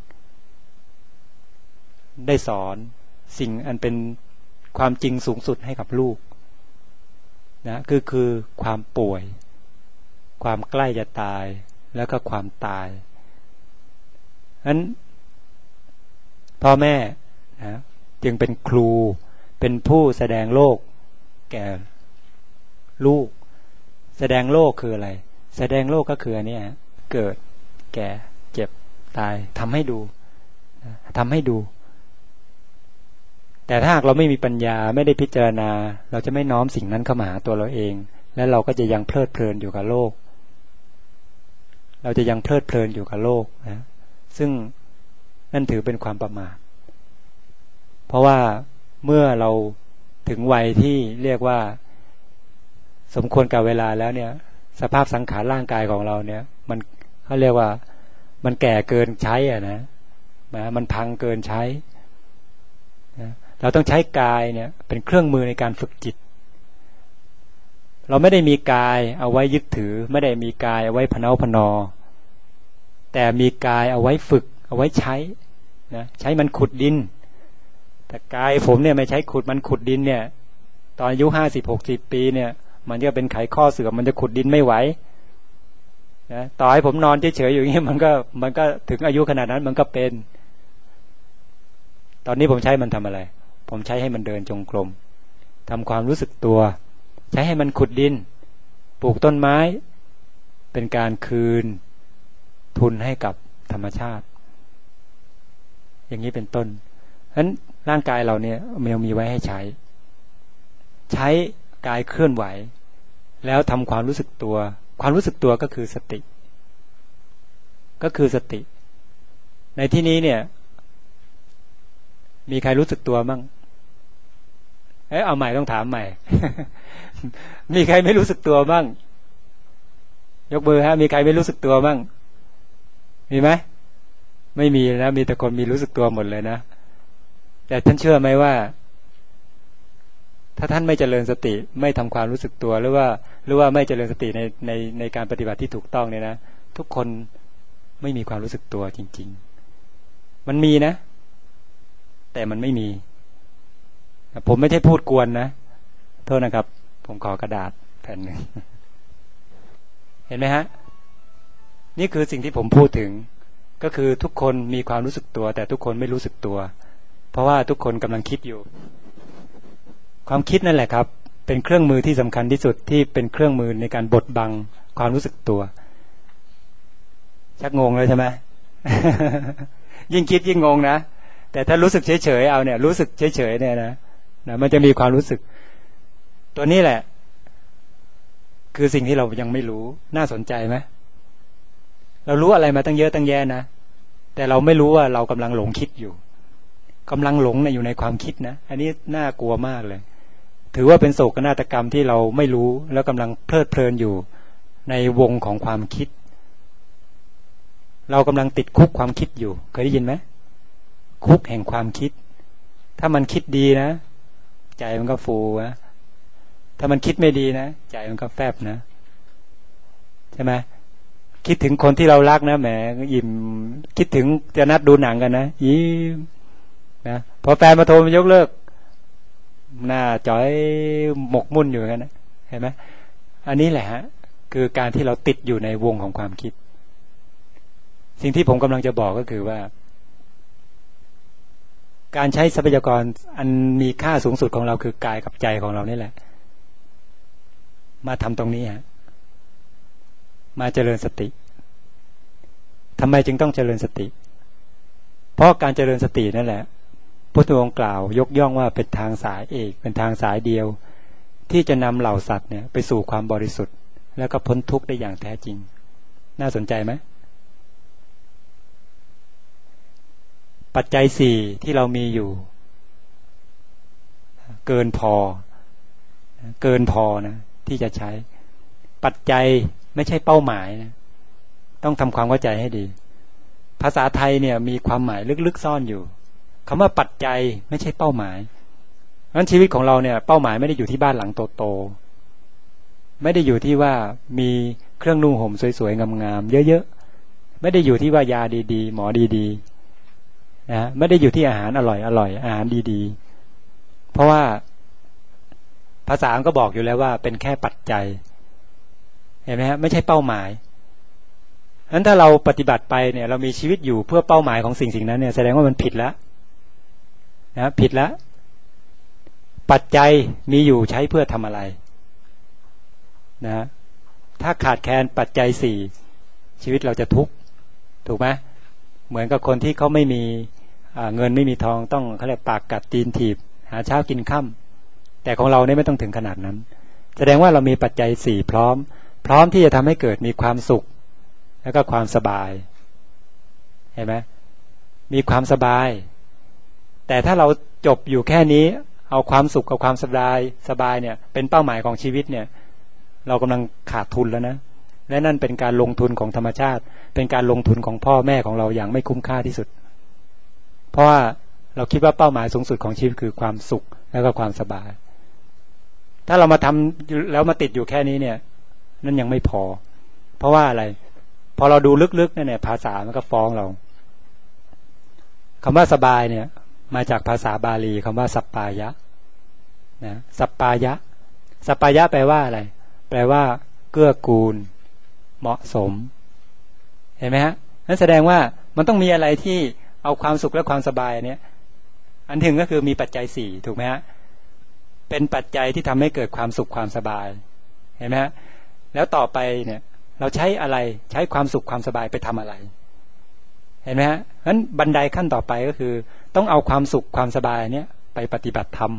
Speaker 1: ได้สอนสิ่งอันเป็นความจริงสูงสุดให้กับลูกนะคือความป่วยความใกล้จะตายแล้วก็ความตายนั้นพ่อแม่นะจึงเป็นครูเป็นผู้แสดงโลกแก่ลูกแสดงโลกคืออะไรแสดงโลกก็คืออันนี้เกิดแก่เจ็บตายทำให้ดูแต่ถ้าหากเราไม่มีปัญญาไม่ได้พิจารณาเราจะไม่น้อมสิ่งนั้นเข้ามาหาตัวเราเองและเราก็จะยังเพลิดเพลินอยู่กับโลกเราจะยังเพลิดเพลินอยู่กับโลกนะซึ่งนั่นถือเป็นความประมาทเพราะว่าเมื่อเราถึงวัยที่เรียกว่าสมควรกับเวลาแล้วเนี่ยสภาพสังขารร่างกายของเราเนี่ยมันเขาเรียกว่ามันแก่เกินใช้นะมันพังเกินใช้นะเราต้องใช้กายเนี่ยเป็นเครื่องมือในการฝึกจิตเราไม่ได้มีกายเอาไว้ยึดถือไม่ได้มีกายเอาไว้พเนาพนอแต่มีกายเอาไว้ฝึกเอาไว้ใช้นะใช้มันขุดดินแต่กายผมเนี่ยไม่ใช้ขุดมันขุดดินเนี่ยตอนอายุ50-60 ปีเนี่ยมันจะเป็นไขข้อเสื่อมมันจะขุดดินไม่ไหวนะต่อให้ผมนอนเฉยๆอยู่อย่างนี้มันก็ถึงอายุขนาดนั้นมันก็เป็นตอนนี้ผมใช้มันทำอะไรผมใช้ให้มันเดินจงกรมทำความรู้สึกตัวใช้ให้มันขุดดินปลูกต้นไม้เป็นการคืนทุนให้กับธรรมชาติอย่างนี้เป็นต้นฉะนั้นร่างกายเราเนี่ยมีไว้ให้ใช้กายเคลื่อนไหวแล้วทำความรู้สึกตัวความรู้สึกตัวก็คือสติในที่นี้เนี่ยมีใครรู้สึกตัวมั่งเอาใหม่ต้องถามใหม่ มีใครไม่รู้สึกตัวบ้างยกมือฮะมีใครไม่รู้สึกตัวบ้างมีไหมไม่มีนะมีแต่คนมีรู้สึกตัวหมดเลยนะแต่ท่านเชื่อไหมว่าถ้าท่านไม่เจริญสติไม่ทำความรู้สึกตัวหรือว่าไม่เจริญสติในการปฏิบัติที่ถูกต้องเนี่ยนะทุกคนไม่มีความรู้สึกตัวจริงๆมันมีนะแต่มันไม่มีผมไม่ใช่พูดกวนนะโทษนะครับผมขอกระดาษแผ่นหนึ่ง เห็นไหมฮะนี่คือสิ่งที่ผมพูดถึงก็คือทุกคนมีความรู้สึกตัวแต่ทุกคนไม่รู้สึกตัวเพราะว่าทุกคนกำลังคิดอยู่ความคิดนั่นแหละครับเป็นเครื่องมือที่สำคัญที่สุดที่เป็นเครื่องมือในการบดบังความรู้สึกตัวชักงงเลยใช่ไหม ยิ่งคิดยิ่งงงนะแต่ถ้ารู้สึกเฉยๆเอาเนี่ยรู้สึกเฉยๆเนี่ยนะมันจะมีความรู้สึกตัวนี้แหละคือสิ่งที่เรายังไม่รู้น่าสนใจไหมเรารู้อะไรมาตั้งเยอะตั้งแยะนะแต่เราไม่รู้ว่าเรากำลังหลงคิดอยู่กำลังหลงอยู่ในความคิดนะอันนี้น่ากลัวมากเลยถือว่าเป็นโศกนาฏกรรมที่เราไม่รู้แล้วกำลังเพลิดเพลินอยู่ในวงของความคิดเรากำลังติดคุกความคิดอยู่เคยได้ยินไหมคุกแห่งความคิดถ้ามันคิดดีนะใจมันก็ฟูนะถ้ามันคิดไม่ดีนะใจมันก็แฟบนะใช่ไหมคิดถึงคนที่เรารักนะแหมยิ้มคิดถึงจะนัดดูหนังกันนะยิ้มนะพอแฟนมาโทรมายกเลิกหน้าจ้อยหมกมุ่นอยู่กันนะเห็นไหมอันนี้แหละฮะคือการที่เราติดอยู่ในวงของความคิดสิ่งที่ผมกำลังจะบอกก็คือว่าการใช้ทรัพยากรอันมีค่าสูงสุดของเราคือกายกับใจของเรานี่แหละมาทำตรงนี้ฮะมาเจริญสติทำไมจึงต้องเจริญสติเพราะการเจริญสตินั่นแหละพุทธองค์กล่าวยกย่องว่าเป็นทางสายเอกเป็นทางสายเดียวที่จะนำเหล่าสัตว์เนี่ยไปสู่ความบริสุทธิ์แล้วก็พ้นทุกข์ได้อย่างแท้จริงน่าสนใจไหมปัจจัยสี่ที่เรามีอยู่เกินพอนะที่จะใช้ปัจจัยไม่ใช่เป้าหมายนะต้องทำความเข้าใจให้ดีภาษาไทยเนี่ยมีความหมายลึกๆซ่อนอยู่คำว่าปัจจัยไม่ใช่เป้าหมายเพราะฉะนั้นชีวิตของเราเนี่ยเป้าหมายไม่ได้อยู่ที่บ้านหลังโตๆไม่ได้อยู่ที่ว่ามีเครื่องนุ่งห่มสวยๆงามๆเยอะๆไม่ได้อยู่ที่ว่ายาดีๆหมอดีๆนะไม่ได้อยู่ที่อาหารอร่อยๆอาหารดีๆเพราะว่าภาษาก็บอกอยู่แล้วว่าเป็นแค่ปัจจัยเห็นไหมฮะไม่ใช่เป้าหมายนั้นถ้าเราปฏิบัติไปเนี่ยเรามีชีวิตอยู่เพื่อเป้าหมายของสิ่งนั้นเนี่ยแสดงว่ามันผิดแล้วนะผิดแล้วปัจจัยมีอยู่ใช้เพื่อทำอะไรนะถ้าขาดแคลนปัจจัยสี่ชีวิตเราจะทุกข์ถูกไหมเหมือนกับคนที่เขาไม่มีเงินไม่มีทองต้องเขาเรียกปากกัดตีนถีบหาเช้ากินค่ำแต่ของเราเนี่ยไม่ต้องถึงขนาดนั้นแสดงว่าเรามีปัจจัยสี่พร้อมที่จะทำให้เกิดมีความสุขแล้วก็ความสบายเห็นไหมมีความสบายแต่ถ้าเราจบอยู่แค่นี้เอาความสุขเอาความสบายเนี่ยเป็นเป้าหมายของชีวิตเนี่ยเรากำลังขาดทุนแล้วนะและนั่นเป็นการลงทุนของธรรมชาติเป็นการลงทุนของพ่อแม่ของเราอย่างไม่คุ้มค่าที่สุดเพราะว่าเราคิดว่าเป้าหมายสูงสุดของชีวิตคือความสุขแล้วก็ความสบายถ้าเรามาทำแล้วมาติดอยู่แค่นี้เนี่ยนั่นยังไม่พอเพราะว่าอะไรพอเราดูลึกๆเนี่ยภาษามันก็ฟ้องเราคำว่าสบายเนี่ยมาจากภาษาบาลีคำว่าสัปปายะนะสัปปายะสัปปายะแปลว่าอะไรแปลว่าเกื้อกูลเหมาะสมเห็นไหมฮะนั่นแสดงว่ามันต้องมีอะไรที่เอาความสุขและความสบายเนี่ยอันถึงก็คือมีปัจจัยสี่ถูกไหมฮะเป็นปัจจัยที่ทำให้เกิดความสุขความสบายเห็นไหมฮะแล้วต่อไปเนี่ยเราใช้อะไรใช้ความสุขความสบายไปทำอะไรเห็นไหมฮะงั้นบันไดขั้นต่อไปก็คือต้องเอาความสุขความสบายเนี่ยไปปฏิบัติธรรม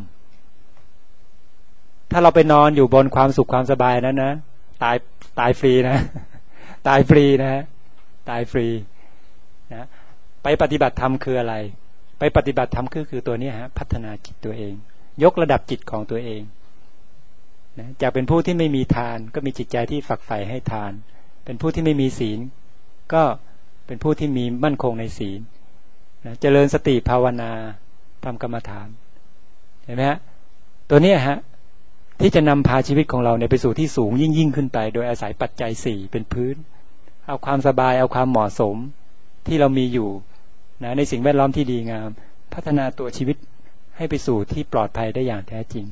Speaker 1: ถ้าเราไปนอนอยู่บนความสุขความสบายนั้นนะตายฟรีนะตายฟรีนะตายฟรีนะไปปฏิบัติธรรมคืออะไรไปปฏิบัติธรรมคือตัวนี้ฮะพัฒนาจิตตัวเองยกระดับจิตของตัวเองนะจากเป็นผู้ที่ไม่มีทานก็มีจิตใจที่ฝักใฝ่ให้ทานเป็นผู้ที่ไม่มีศีลก็เป็นผู้ที่มีมั่นคงในศีลนะเจริญสติภาวนาทำกรรมฐานเห็นไหมฮะตัวนี้ฮะที่จะนำพาชีวิตของเราเนี่ยไปสู่ที่สูงยิ่งขึ้นไปโดยอาศัยปัจจัยสี่เป็นพื้นเอาความสบายเอาความเหมาะสมที่เรามีอยู่นะในสิ่งแวดล้อมที่ดีงามพัฒนาตัวชีวิตให้ไปสู่ที่ปลอดภัยได้อย่างแท้จริง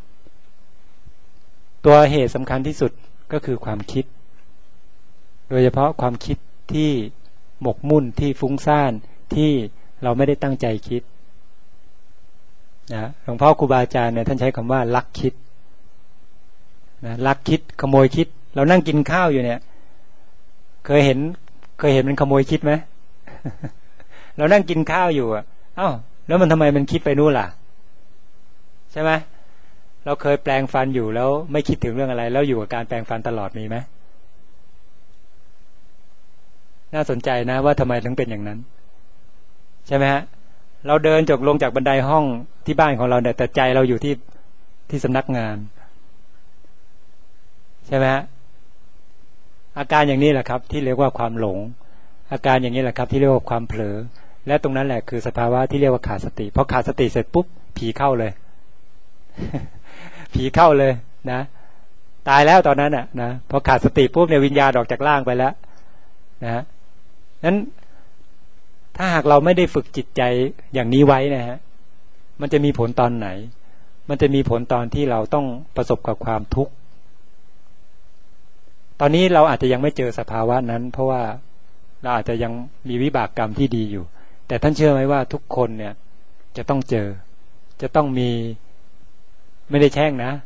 Speaker 1: ตัวเหตุสำคัญที่สุดก็คือความคิดโดยเฉพาะความคิดที่หมกมุ่นที่ฟุ้งซ่านที่เราไม่ได้ตั้งใจคิดนะหลวงพ่อครูบาอาจารย์เนี่ยท่านใช้คำว่าลักคิดนะลักคิดขโมยคิดเรานั่งกินข้าวอยู่เนี่ยเคยเห็นมันขโมยคิดไหม เรานั่งกินข้าวอยู่อ่ะเอ้าแล้วมันทำไมมันคิดไปนู่นล่ะใช่ไหมเราเคยแปลงฟันอยู่แล้วไม่คิดถึงเรื่องอะไรแล้วอยู่กับการแปลงฟันตลอดมีไหมน่าสนใจนะว่าทำไมถึงเป็นอย่างนั้นใช่ไหมฮะเราเดินจกลงจากบันไดห้องที่บ้านของเราเนี่ยแต่ใจเราอยู่ที่สำนักงานใช่ไหมฮะอาการอย่างนี้แหละครับที่เรียกว่าความหลงอาการอย่างนี้แหละครับที่เรียกว่าความเผลอและตรงนั้นแหละคือสภาวะที่เรียกว่าขาดสติพอขาดสติเสร็จปุ๊บผีเข้าเลย ผีเข้าเลยนะตายแล้วตอนนั้นน่ะนะพอขาดสติปุ๊บเนี่ยวิญญาณออกจากร่างไปแล้วนะนั้นถ้าหากเราไม่ได้ฝึกจิตใจอย่างนี้ไว้นะฮะมันจะมีผลตอนไหนมันจะมีผลตอนที่เราต้องประสบกับความทุกข์ตอนนี้เราอาจจะยังไม่เจอสภาวะนั้นเพราะว่าเราอาจจะยังมีวิบากกรรมที่ดีอยู่แต่ท่านเชื่อไหมว่าทุกคนเนี่ยจะต้องเจอจะต้องมีไม่ได้แช่งนะ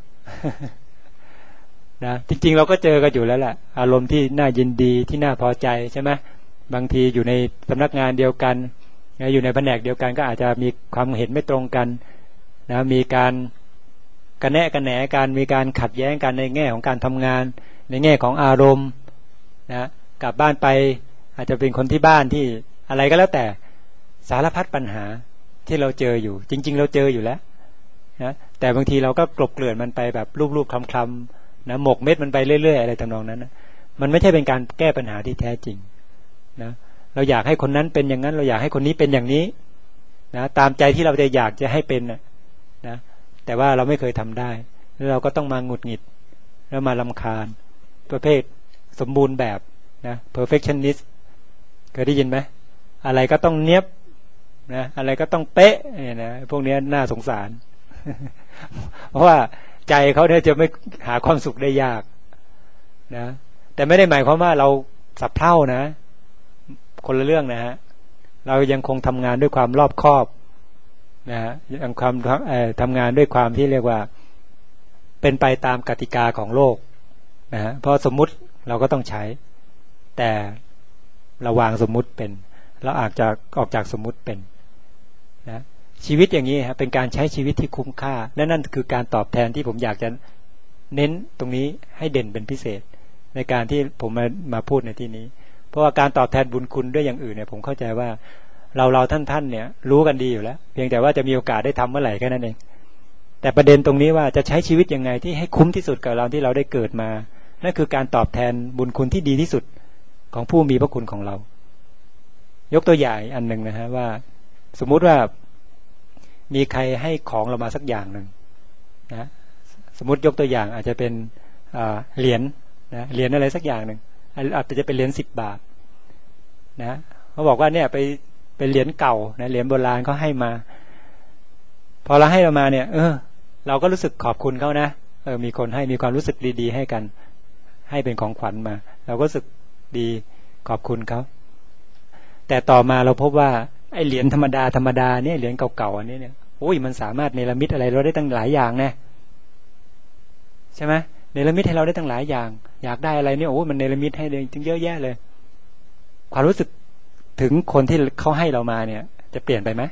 Speaker 1: นะจริงๆเราก็เจอกันอยู่แล้วแหละอารมณ์ที่น่ายินดีที่น่าพอใจใช่ไหมบางทีอยู่ในสำนักงานเดียวกันอยู่ในแผนกเดียวกันก็อาจจะมีความเห็นไม่ตรงกันนะมีการกระแนะกระแหนกันมีการขัดแย้งกันในแง่ของการทำงานในแง่ของอารมณ์นะกลับบ้านไปอาจจะเป็นคนที่บ้านที่อะไรก็แล้วแต่สารพัดปัญหาที่เราเจออยู่จริงๆเราเจออยู่แล้วนะแต่บางทีเราก็กลบเกลื่อนมันไปแบบรูปๆคลำๆนะหมกเม็ดมันไปเรื่อยๆอะไรทำนองนั้นนะมันไม่ใช่เป็นการแก้ปัญหาที่แท้จริงนะเราอยากให้คนนั้นเป็นอย่างนั้นเราอยากให้คนนี้เป็นอย่างนี้นะตามใจที่เราจะอยากจะให้เป็นนะแต่ว่าเราไม่เคยทำได้แล้วเราก็ต้องมาหงุดหงิดแล้วมารำคาญประเภทสมบูรณ์แบบนะ perfectionist เคยได้ยินไหมอะไรก็ต้องเนียบนะอะไรก็ต้องเป๊ะเนี่ยนะพวกนี้น่าสงสาร เพราะว่าใจเขาเนี่ยจะไม่หาความสุขได้ยากนะแต่ไม่ได้หมายความว่าเราสับเท่านะคนละเรื่องนะฮะเรายังคงทำงานด้วยความรอบคอบนะฮะยังความทำงานด้วยความที่เรียกว่าเป็นไปตามกติกาของโลกนะฮะเพราะสมมุติเราก็ต้องใช้แต่เราวางสมมุติเป็นเราอาจจะออกจากสมมุติเป็นนะชีวิตอย่างนี้ครับเป็นการใช้ชีวิตที่คุ้มค่าและนั่นคือการตอบแทนที่ผมอยากจะเน้นตรงนี้ให้เด่นเป็นพิเศษในการที่ผมมาพูดในที่นี้เพราะว่าการตอบแทนบุญคุณด้วยอย่างอื่นเนี่ยผมเข้าใจว่าเราท่านเนี่ยรู้กันดีอยู่แล้วเพียงแต่ว่าจะมีโอกาสได้ทำเมื่อไหร่แค่นั้นเองแต่ประเด็นตรงนี้ว่าจะใช้ชีวิตยังไงที่ให้คุ้มที่สุดกับเราที่เราได้เกิดมานั่นคือการตอบแทนบุญคุณที่ดีที่สุดของผู้มีพระคุณของเรายกตัวอย่างอันหนึ่งนะฮะว่าสมมุติว่ามีใครให้ของเรามาสักอย่างหนึ่งนะสมมติยกตัวอย่างอาจจะเป็นเหรียญนะเหรียญอะไรสักอย่างหนึ่งอาจจะเป็นเหรียญ10 บาทนะเขาบอกว่าเนี่ยเป็นเหรียญเก่านะเหรียญโบราณเขาให้มาพอเราให้เรามาเนี่ยเราก็รู้สึกขอบคุณเขานะมีคนให้มีความรู้สึกดีๆให้กันให้เป็นของขวัญมาเราก็รู้สึกดีขอบคุณเขาแต่ต่อมาเราพบว่าไอ้เหรียญธรรมดาเนี่ยเหรียญเก่าๆอันนี้เนี่ยโอ้ยมันสามารถเนรมิตอะไรเราได้ตั้งหลายอย่างนะใช่ไหมเนรมิตให้เราได้ตั้งหลายอย่างอยากได้อะไรเนี่ยโอ้มันเนรมิตให้เลยถึงเยอะแยะเลยความรู้สึกถึงคนที่เขาให้เรามาเนี่ยจะเปลี่ยนไปไหม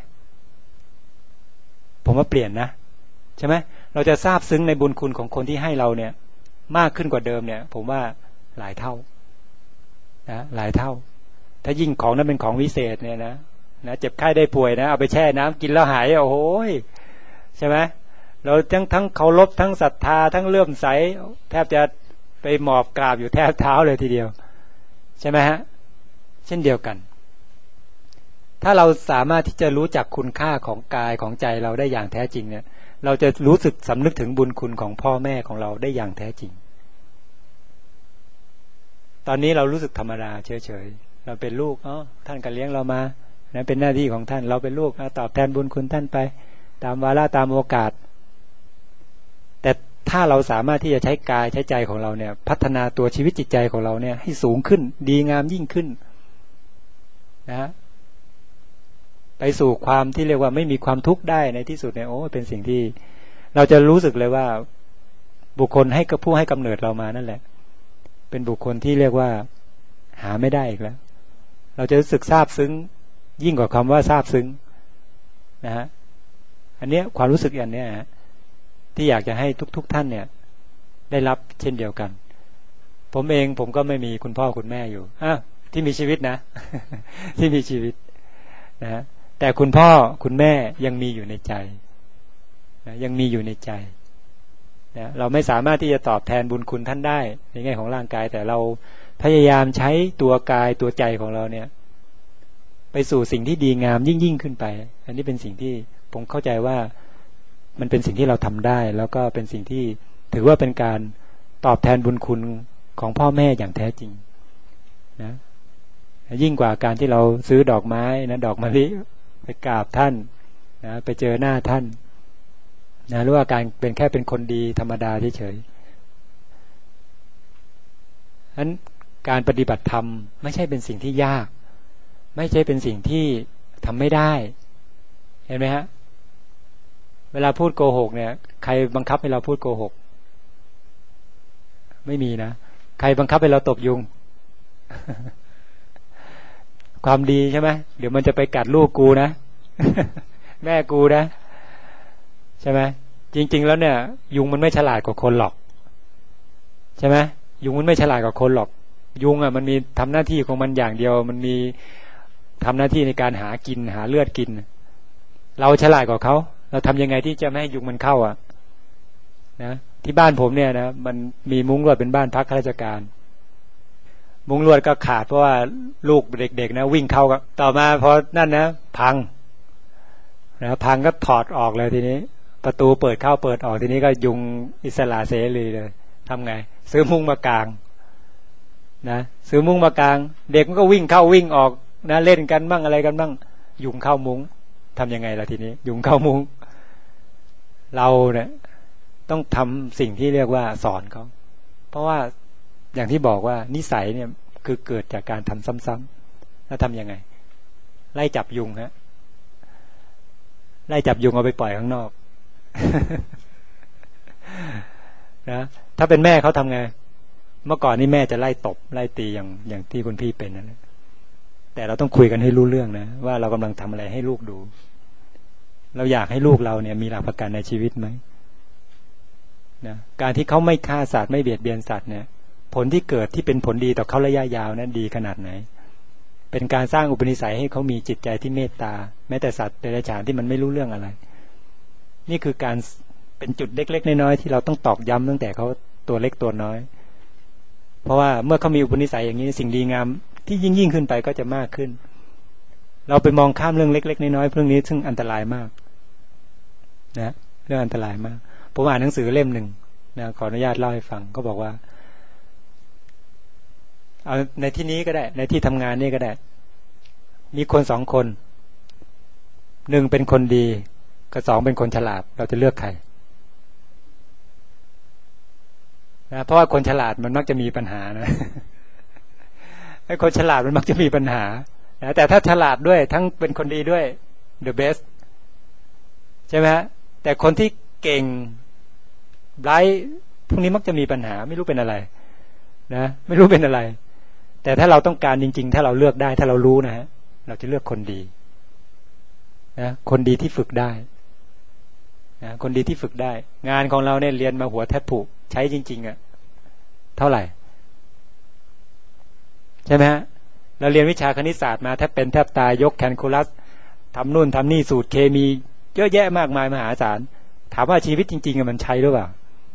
Speaker 1: ผมว่าเปลี่ยนนะใช่ไหมเราจะซาบซึ้งในบุญคุณของคนที่ให้เราเนี่ยมากขึ้นกว่าเดิมเนี่ยผมว่าหลายเท่านะหลายเท่าถ้ายิ่งของนั้นเป็นของวิเศษเนี่ยนะเจ็บไข้ได้ป่วยนะเอาไปแช่น้ำกินแล้วหายโอ้โหใช่ไหมเราทั้งเคารพทั้งศรัทธาทั้งเลื่อมใสแทบจะไปหมอบกราบอยู่แทบเท้าเลยทีเดียวใช่ไหมฮะเช่นเดียวกันถ้าเราสามารถที่จะรู้จักคุณค่าของกายของใจเราได้อย่างแท้จริงเนี่ยเราจะรู้สึกสำนึกถึงบุญคุณของพ่อแม่ของเราได้อย่างแท้จริงตอนนี้เรารู้สึกธรรมดาเฉยๆเราเป็นลูกท่านก็เลี้ยงเรามานะเป็นหน้าที่ของท่านเราเป็นลูกตอบแทนบุญคุณท่านไปตามวาระตามโอกาสแต่ถ้าเราสามารถที่จะใช้กายใช้ใจของเราเนี่ยพัฒนาตัวชีวิตจิตใจของเราเนี่ยให้สูงขึ้นดีงามยิ่งขึ้นนะไปสู่ความที่เรียกว่าไม่มีความทุกข์ได้ในที่สุดเนี่ยโอ้เป็นสิ่งที่เราจะรู้สึกเลยว่าบุคคลให้กับผู้ให้กำเนิดเรามานั่นแหละเป็นบุคคลที่เรียกว่าหาไม่ได้อีกแล้วเราจะรู้สึกซาบซึ้งยิ่งกว่าคำว่าซาบซึ้งนะฮะอันเนี้ยความรู้สึกอย่างเนี้ยที่อยากจะให้ทุกท่านเนี่ยได้รับเช่นเดียวกันผมก็ไม่มีคุณพ่อคุณแม่อยู่ที่มีชีวิตนะ ที่มีชีวิตนะแต่คุณพ่อคุณแม่ยังมีอยู่ในใจนะยังมีอยู่ในใจนะเราไม่สามารถที่จะตอบแทนบุญคุณท่านได้ในแง่ของร่างกายแต่เราพยายามใช้ตัวกายตัวใจของเราเนี่ยไปสู่สิ่งที่ดีงามยิ่งขึ้นไปอันนี้เป็นสิ่งที่ผมเข้าใจว่ามันเป็นสิ่งที่เราทำได้แล้วก็เป็นสิ่งที่ถือว่าเป็นการตอบแทนบุญคุณของพ่อแม่อย่างแท้จริงนะยิ่งกว่าการที่เราซื้อดอกไม้นะดอกมะลิไปกราบท่านนะไปเจอหน้าท่านนะหรือว่าการเป็นแค่เป็นคนดีธรรมดาเฉยๆนั้นการปฏิบัติธรรมไม่ใช่เป็นสิ่งที่ยากไม่ใช่เป็นสิ่งที่ทำไม่ได้เห็นไหมฮะเวลาพูดโกหกเนี่ยใครบังคับให้เราพูดโกหกไม่มีนะใครบังคับให้เราตบยุง ความดีใช่ไหมเดี๋ยวมันจะไปกัดลูกกูนะ แม่กูนะใช่ไหมจริงๆแล้วเนี่ยยุงมันไม่ฉลาดกว่าคนหรอกใช่ไหมยุงมันไม่ฉลาดกว่าคนหรอกยุงมันมีทำหน้าที่ของมันอย่างเดียวมันมีทำหน้าที่ในการหากินหาเลือดกินเราฉลาดกว่าเขาเราทำยังไงที่จะไม่ให้ยุงมันเข้านะที่บ้านผมเนี่ยนะมันมีมุ้งลวดเป็นบ้านพักข้าราชการมุ้งลวดก็ขาดเพราะว่าลูกเด็กๆนะวิ่งเข้าก็ต่อมาพอนั่นนะพังก็ถอดออกเลยทีนี้ประตูเปิดเข้าเปิดออกทีนี้ก็ยุงอิสระเสรีเลยทำไงซื้อมุ้งมากางนะซื้อมุ้งมากางเด็กมันก็วิ่งเข้าวิ่งออกนะเล่นกันบ้างอะไรกันบ้างยุงเข้ามุ้งทำยังไงล่ะทีนี้ยุงเข้ามุ้งเราเนี่ยต้องทำสิ่งที่เรียกว่าสอนเขาเพราะว่าอย่างที่บอกว่านิสัยเนี่ยคือเกิดจากการทำซ้ำๆแล้วทำยังไงไล่จับยุงฮะไล่จับยุงเอาไปปล่อยข้างนอก นะถ้าเป็นแม่เขาทำไงเมื่อก่อนนี่แม่จะไล่ตบไล่ตีอย่างที่คุณพี่เป็นนะแต่เราต้องคุยกันให้รู้เรื่องนะว่าเรากำลังทำอะไรให้ลูกดูเราอยากให้ลูกเราเนี่ยมีหลักประกันในชีวิตไหมนะการที่เขาไม่ฆ่าสัตว์ไม่เบียดเบียนสัตว์เนี่ยผลที่เกิดที่เป็นผลดีต่อเขาระยะยาวนั้นดีขนาดไหนเป็นการสร้างอุปนิสัยให้เขามีจิตใจที่เมตตาแม้แต่สัตว์เดรัจฉานที่มันไม่รู้เรื่องอะไรนี่คือการเป็นจุดเล็กๆน้อยๆที่เราต้องตอกย้ำตั้งแต่เขาตัวเล็กตัวน้อยเพราะว่าเมื่อเขามีอุปนิสัยอย่างนี้สิ่งดีงามที่ยิ่งขึ้นไปก็จะมากขึ้นเราไปมองข้ามเรื่องเล็กๆน้อยๆเรื่องนี้ซึ่งอันตรายมากนะเรื่องอันตรายมากผมอ่านหนังสือเล่มหนึ่งนะขออนุญาตเล่าให้ฟังก็บอกว่าเอาในที่นี้ก็ได้ในที่ทำงานนี่ก็ได้มีคนสองคนหนึ่งเป็นคนดีกับสองเป็นคนฉลาดเราจะเลือกใครนะเพราะว่าคนฉลาดมันมักจะมีปัญหานะไอ้คนฉลาดมันมักจะมีปัญหานะแต่ถ้าฉลาดด้วยทั้งเป็นคนดีด้วย the best ใช่ไหมฮะแต่คนที่เก่งไบรท์พวกนี้มักจะมีปัญหาไม่รู้เป็นอะไรนะไม่รู้เป็นอะไรแต่ถ้าเราต้องการจริงๆถ้าเราเลือกได้ถ้าเรารู้นะฮะเราจะเลือกคนดีนะคนดีที่ฝึกได้นะคนดีที่ฝึกได้งานของเราเนี่ยเรียนมาหัวแทบผุใช้จริงๆอ่ะเท่าไหร่ใช่ไหมฮะเราเรียนวิชาคณิตศาสตร์มาแทบเป็นแทบตายยกแคลคูลัสทำนู่นทำนี่สูตรเคมีเยอะแยะมากมายมหาศาลถามว่าชีวิตจริงๆมันใช่หรือเปล่า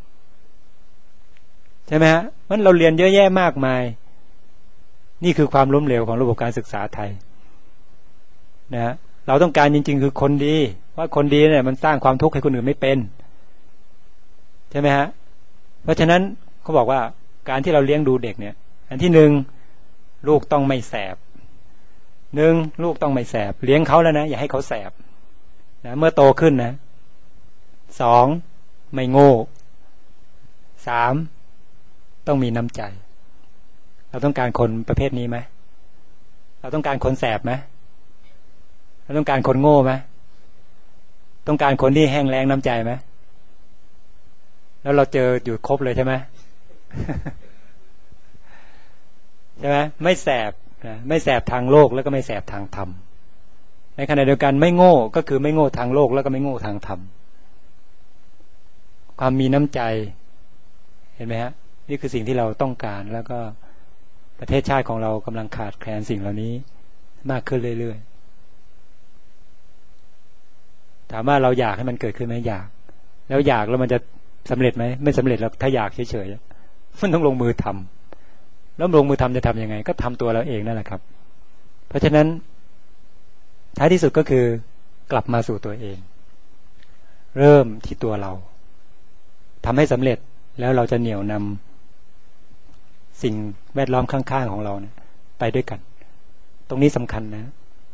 Speaker 1: ใช่ไหมฮะมันเราเรียนเยอะแยะมากมายนี่คือความล้มเหลวของระบบการศึกษาไทยนะฮะเราต้องการจริงๆคือคนดีว่าคนดีเนี่ยมันสร้างความทุกข์ให้คนอื่นไม่เป็นใช่ไหมฮะเพราะฉะนั้นเขาบอกว่าการที่เราเลี้ยงดูเด็กเนี่ยอันที่หนึ่งลูกต้องไม่แสบลูกต้องไม่แสบเลี้ยงเขาแล้วนะอย่าให้เขาแสบนะเมื่อโตขึ้นนะสองไม่โง่สามต้องมีน้ำใจเราต้องการคนประเภทนี้ไหมเราต้องการคนแสบไหมเราต้องการคนโง่ไหมต้องการคนที่แห้งแล้งน้ำใจไหมแล้วเราเจออยู่ครบเลยใช่ไหม ใช่ไหมไม่แสบนะไม่แสบทางโลกแล้วก็ไม่แสบทางธรรมในขณะเดียวกันไม่โง่ก็คือไม่โง่ทางโลกแล้วก็ไม่โง่ทางธรรมความมีน้ำใจเห็นไหมฮะนี่คือสิ่งที่เราต้องการแล้วก็ประเทศชาติของเรากำลังขาดแคลนสิ่งเหล่านี้มากขึ้นเรื่อยๆถามว่าเราอยากให้มันเกิดขึ้นไหมอยากแล้วอยากแล้วมันจะสำเร็จไหมไม่สำเร็จแล้วถ้าอยากเฉยๆมันต้องลงมือทำแล้วลงมือทำจะทำยังไงก็ทำตัวเราเองนั่นแหละครับเพราะฉะนั้นท้ายที่สุดก็คือกลับมาสู่ตัวเองเริ่มที่ตัวเราทำให้สำเร็จแล้วเราจะเหนี่ยวนำสิ่งแวดล้อมข้างๆของเราเนี่ยไปด้วยกันตรงนี้สำคัญนะ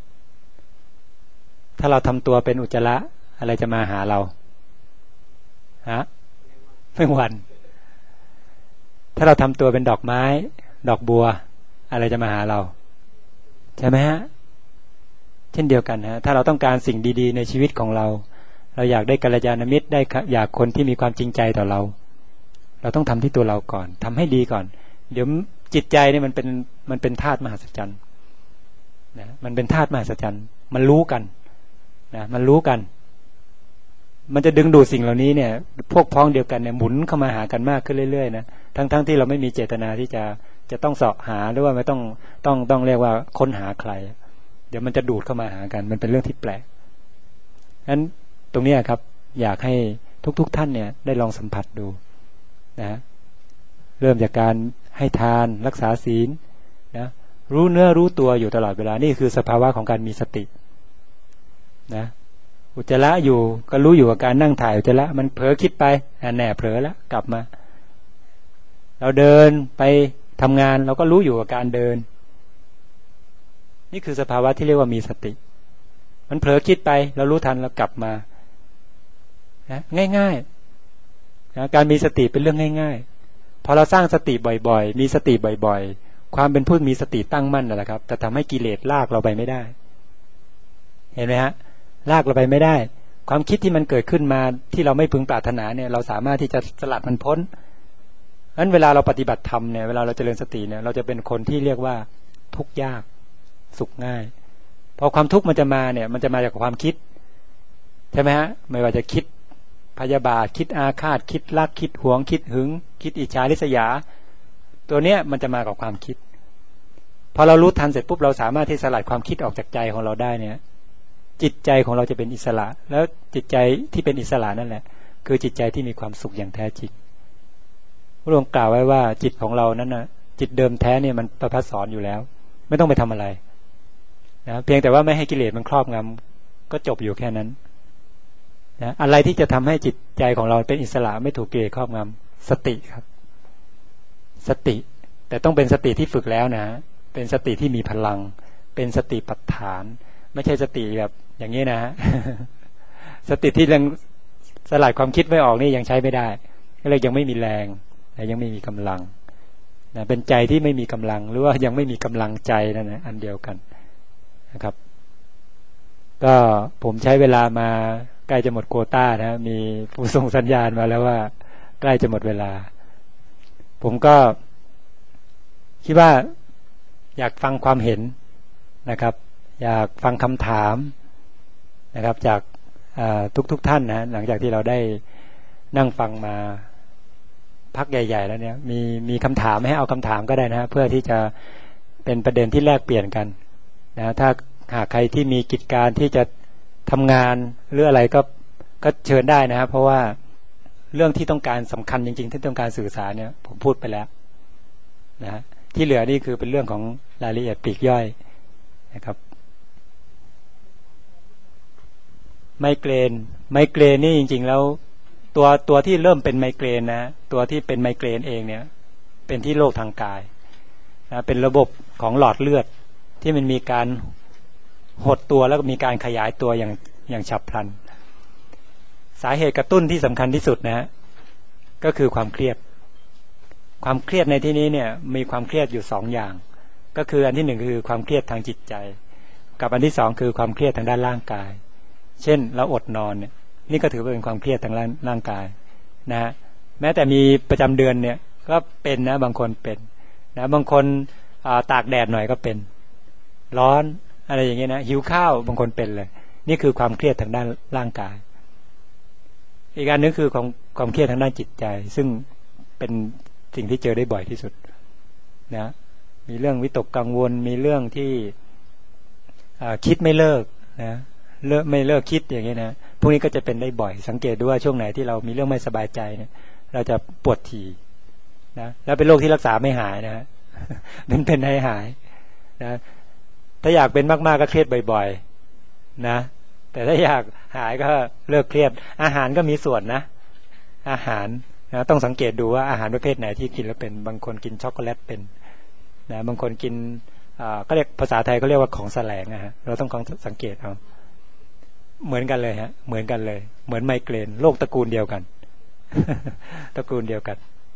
Speaker 1: ถ้าเราทำตัวเป็นอุจจาระอะไรจะมาหาเราฮะแมงวันถ้าเราทำตัวเป็นดอกไม้ดอกบัวอะไรจะมาหาเราใช่ไหมฮะเช่นเดียวกันฮะถ้าเราต้องการสิ่งดีๆในชีวิตของเราเราอยากได้กัลยาณมิตรได้อยากคนที่มีความจริงใจต่อเราต้องทำที่ตัวเราก่อนทำให้ดีก่อนเดี๋ยวจิตใจเนี่ยมันเป็นธาตุมหัศจรรย์นะมันเป็นธาตุมหัศจรรย์มันรู้กันนะมันรู้กันมันจะดึงดูดสิ่งเหล่านี้เนี่ยพวกพ้องเดียวกันเนี่ยหมุนเข้ามาหากันมากขึ้นเรื่อยๆนะทั้งที่เราไม่มีเจตนาที่จะต้องเสาะหาหรือว่าไม่ต้องเรียกว่าค้นหาใครเดี๋ยวมันจะดูดเข้ามาหากันมันเป็นเรื่องที่แปลกงั้นตรงนี้ครับอยากให้ทุกท่านเนี่ยได้ลองสัมผัสดูนะเริ่มจากการให้ทานรักษาศีลนะรู้เนื้อรู้ตัวอยู่ตลอดเวลานี่คือสภาวะของการมีสตินะอุจจาระอยู่ก็รู้อยู่กับการนั่งถ่ายอุจจาระมันเผลอคิดไปแน่เผลอแล้วกลับมาเราเดินไปทำงานเราก็รู้อยู่กับการเดินนี่คือสภาวะที่เรียกว่ามีสติมันเผลอคิดไปเรารู้ทันเรากลับมานะง่ายๆนะการมีสติเป็นเรื่องง่ายๆพอเราสร้างสติบ่อยๆมีสติบ่อยๆความเป็นผู้มีสติตั้งมั่นนั่นแหละครับแต่ทำให้กิเลสลากเราไปไม่ได้เห็นไหมฮะลากเราไปไม่ได้ความคิดที่มันเกิดขึ้นมาที่เราไม่พึงปรารถนาเนี่ยเราสามารถที่จะสลัดมันพ้นงั้นเวลาเราปฏิบัติธรรมเนี่ยเวลาเราเจริญสติเนี่ยเราจะเป็นคนที่เรียกว่าทุกข์ยากสุขง่ายพอความทุกข์มันจะมาเนี่ยมันจะมาจากความคิดใช่ไหมฮะไม่ว่าจะคิดพยาบาทคิดอาฆาตคิดรักคิดหวงคิดหึงคิดอิจฉาริษยาตัวเนี้ยมันจะมากับความคิดพอเรารู้ทันเสร็จปุ๊บเราสามารถที่สลัดความคิดออกจากใจของเราได้เนี่ยจิตใจของเราจะเป็นอิสระแล้วจิตใจที่เป็นอิสระนั่นแหละคือจิตใจที่มีความสุขอย่างแท้จริงพระองค์กล่าวไว้ว่าจิตของเรานั้นนะจิตเดิมแท้เนี่ยมันประภัสสรอยู่แล้วไม่ต้องไปทำอะไรนะเพียงแต่ว่าไม่ให้กิเลสมันครอบงำก็จบอยู่แค่นั้นนะอะไรที่จะทำให้จิตใจของเราเป็นอิสระไม่ถูกกิเลสครอบงำสติครับสติแต่ต้องเป็นสติที่ฝึกแล้วนะเป็นสติที่มีพลังเป็นสติปัฏฐานไม่ใช่สติแบบอย่างนี้นะ สติที่ยังสลัดความคิดไม่ออกนี่ยังใช้ไม่ได้ก็เลยยังไม่มีแรงและยังไม่มีกำลังนะเป็นใจที่ไม่มีกำลังหรือว่ายังไม่มีกำลังใจนั่นนะอันเดียวกันนะครับก็ผมใช้เวลามาใกล้จะหมดโควต้านะมีผู้ส่งสัญญาณมาแล้วว่าใกล้จะหมดเวลาผมก็คิดว่าอยากฟังความเห็นนะครับอยากฟังคำถามนะครับจากทุกท่านนะหลังจากที่เราได้นั่งฟังมาพักใหญ่ๆแล้วเนี่ยมีคำถามให้เอาคำถามก็ได้นะเพื่อที่จะเป็นประเด็นที่แลกเปลี่ยนกันนะถ้าหากใครที่มีกิจการที่จะทำงานหรืออะไรก็เชิญได้นะครับเพราะว่าเรื่องที่ต้องการสำคัญจริงๆที่ต้องการสื่อสารเนี่ยผมพูดไปแล้วนะที่เหลือนี่คือเป็นเรื่องของรายละเอียดปลีกย่อยนะครับไมเกรนนี่จริงๆแล้วตัวที่เริ่มเป็นไมเกรนนะตัวที่เป็นไมเกรนเองเนี่ยเป็นที่โรคทางกายนะเป็นระบบของหลอดเลือดที่มันมีการหดตัวแล้วก็มีการขยายตัวอย่างฉับพลันสาเหตุกระตุ้นที่สำคัญที่สุดนะก็คือความเครียดในที่นี้เนี่ยมีความเครียดอยู่2 อย่างก็คืออันที่1คือความเครียดทางจิตใจกับอันที่2คือความเครียดทางด้านร่างกายเช่นเราอดนอนเนี่ยนี่ก็ถือว่าเป็นความเครียดทางร่างกายนะแม้แต่มีประจำเดือนเนี่ยก็เป็นนะบางคนเป็นนะบางคนตากแดดหน่อยก็เป็นร้อนอะไรอย่างเงี้ยนะหิวข้าวบางคนเป็นเลยนี่คือความเครียดทางด้านร่างกายอีกอันนึงคือความเครียดทางด้านจิตใจซึ่งเป็นสิ่งที่เจอได้บ่อยที่สุดนะมีเรื่องวิตกกังวลมีเรื่องที่คิดไม่เลิกนะไม่เลิกคิดอย่างนี้นะพวกนี้ก็จะเป็นได้บ่อยสังเกตดูว่าช่วงไหนที่เรามีเรื่องไม่สบายใจเนี่ยเราจะปวดถี่นะแล้วเป็นโรคที่รักษาไม่หายนะ มันเป็นให้หายนะถ้าอยากเป็นมากๆก็เครียดบ่อยๆนะแต่ถ้าอยากหายก็เลิกเครียดอาหารก็มีส่วนนะอาหารนะต้องสังเกตดูว่าอาหารประเภทไหนที่กินแล้วเป็นบางคนกินช็อกโกแลตเป็นนะบางคนกินก็เรียกภาษาไทยก็เรียกว่าของแสลงนะฮะเราต้องสังเกตเอาเหมือนกันเลยฮะเหมือนกันเลยเหมือนไมเกรนโรคตระกูลเดียวกัน ตระกูลเดียวกัน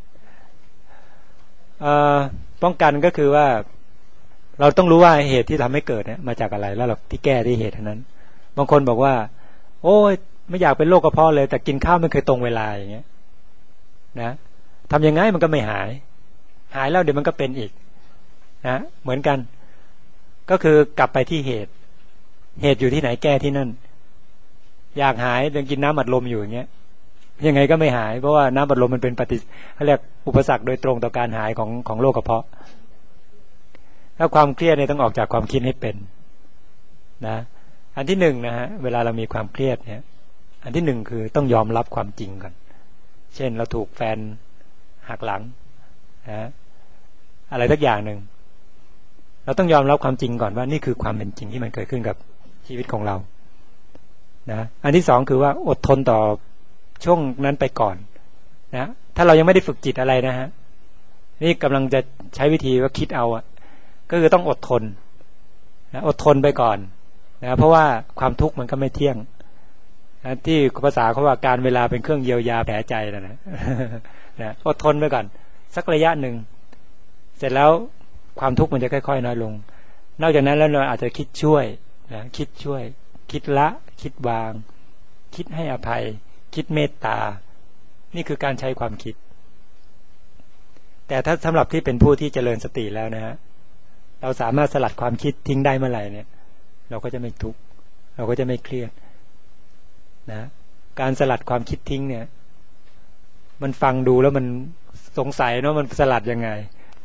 Speaker 1: ป้องกันก็คือว่าเราต้องรู้ว่าเหตุที่ทำให้เกิดเนี่ยมาจากอะไรแล้วเราที่แก้ที่เหตุนั้นบางคนบอกว่าโอ้ยไม่อยากเป็นโรคกระเพาะเลยแต่กินข้าวไม่เคยตรงเวลาอย่างเงี้ยนะทำยังไงมันก็ไม่หายแล้วเดี๋ยวมันก็เป็นอีกนะเหมือนกันก็คือกลับไปที่เหตุอยู่ที่ไหนแก้ที่นั่นอยากหายเดินกินน้ำอัดลมอยู่อย่างเงี้ยยังไงก็ไม่หายเพราะว่าน้ำอัดลมมันเป็นเขาเรียกอุปสรรคโดยตรงต่อการหายของโรคกระเพาะถ้าความเครียดเนี่ยต้องออกจากความคิดให้เป็นนะอันที่1นะฮะเวลาเรามีความเครียดเนี่ยอันที่1คือต้องยอมรับความจริงก่อนเช่นเราถูกแฟนหักหลังนะอะไรสักอย่างหนึ่งเราต้องยอมรับความจริงก่อนว่านี่คือความเป็นจริงที่มันเกิดขึ้นกับชีวิตของเรานะอันที่2คือว่าอดทนต่อช่วงนั้นไปก่อนนะถ้าเรายังไม่ได้ฝึกจิตอะไรนะฮะนี่กำลังจะใช้วิธีว่าคิดเอาก็คือต้องอดทนนะอดทนไปก่อนนะเพราะว่าความทุกข์มันก็ไม่เที่ยงนะที่ภาษาเขาว่าการเวลาเป็นเครื่องเยียวยาแผลใจนะ นะอดทนไปก่อนสักระยะหนึ่งเสร็จแล้วความทุกข์มันจะค่อยๆน้อยลงนอกจากนั้นแล้วเราอาจจะคิดช่วยนะคิดละคิดวางคิดให้อภัยคิดเมตตานี่คือการใช้ความคิดแต่ถ้าสำหรับที่เป็นผู้ที่เจริญสติแล้วนะฮะเราสามารถสลัดความคิดทิ้งได้เมื่อไหร่เนี่ยเราก็จะไม่ทุกข์เราก็จะไม่เครียดนะการสลัดความคิดทิ้งเนี่ยมันฟังดูแล้วมันสงสัยเนาะมันสลัดยังไง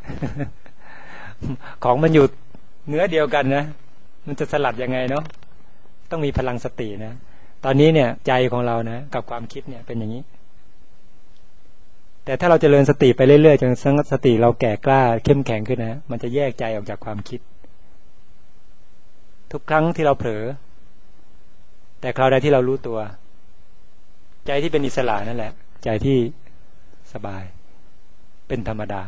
Speaker 1: ของมันอยู่เนื้อเดียวกันนะมันจะสลัดยังไงเนาะต้องมีพลังสตินะตอนนี้เนี่ยใจของเรานะกับความคิดเนี่ยเป็นอย่างนี้แต่ถ้าเราเจริญสติไปเรื่อยๆจนสติเราแก่กล้าเข้มแข็งขึ้นนะมันจะแยกใจออกจากความคิดทุกครั้งที่เราเผลอแต่คราวใดที่เรารู้ตัวใจที่เป็นอิสระนั่นแหละใจที่สบายเป็นธรรมดา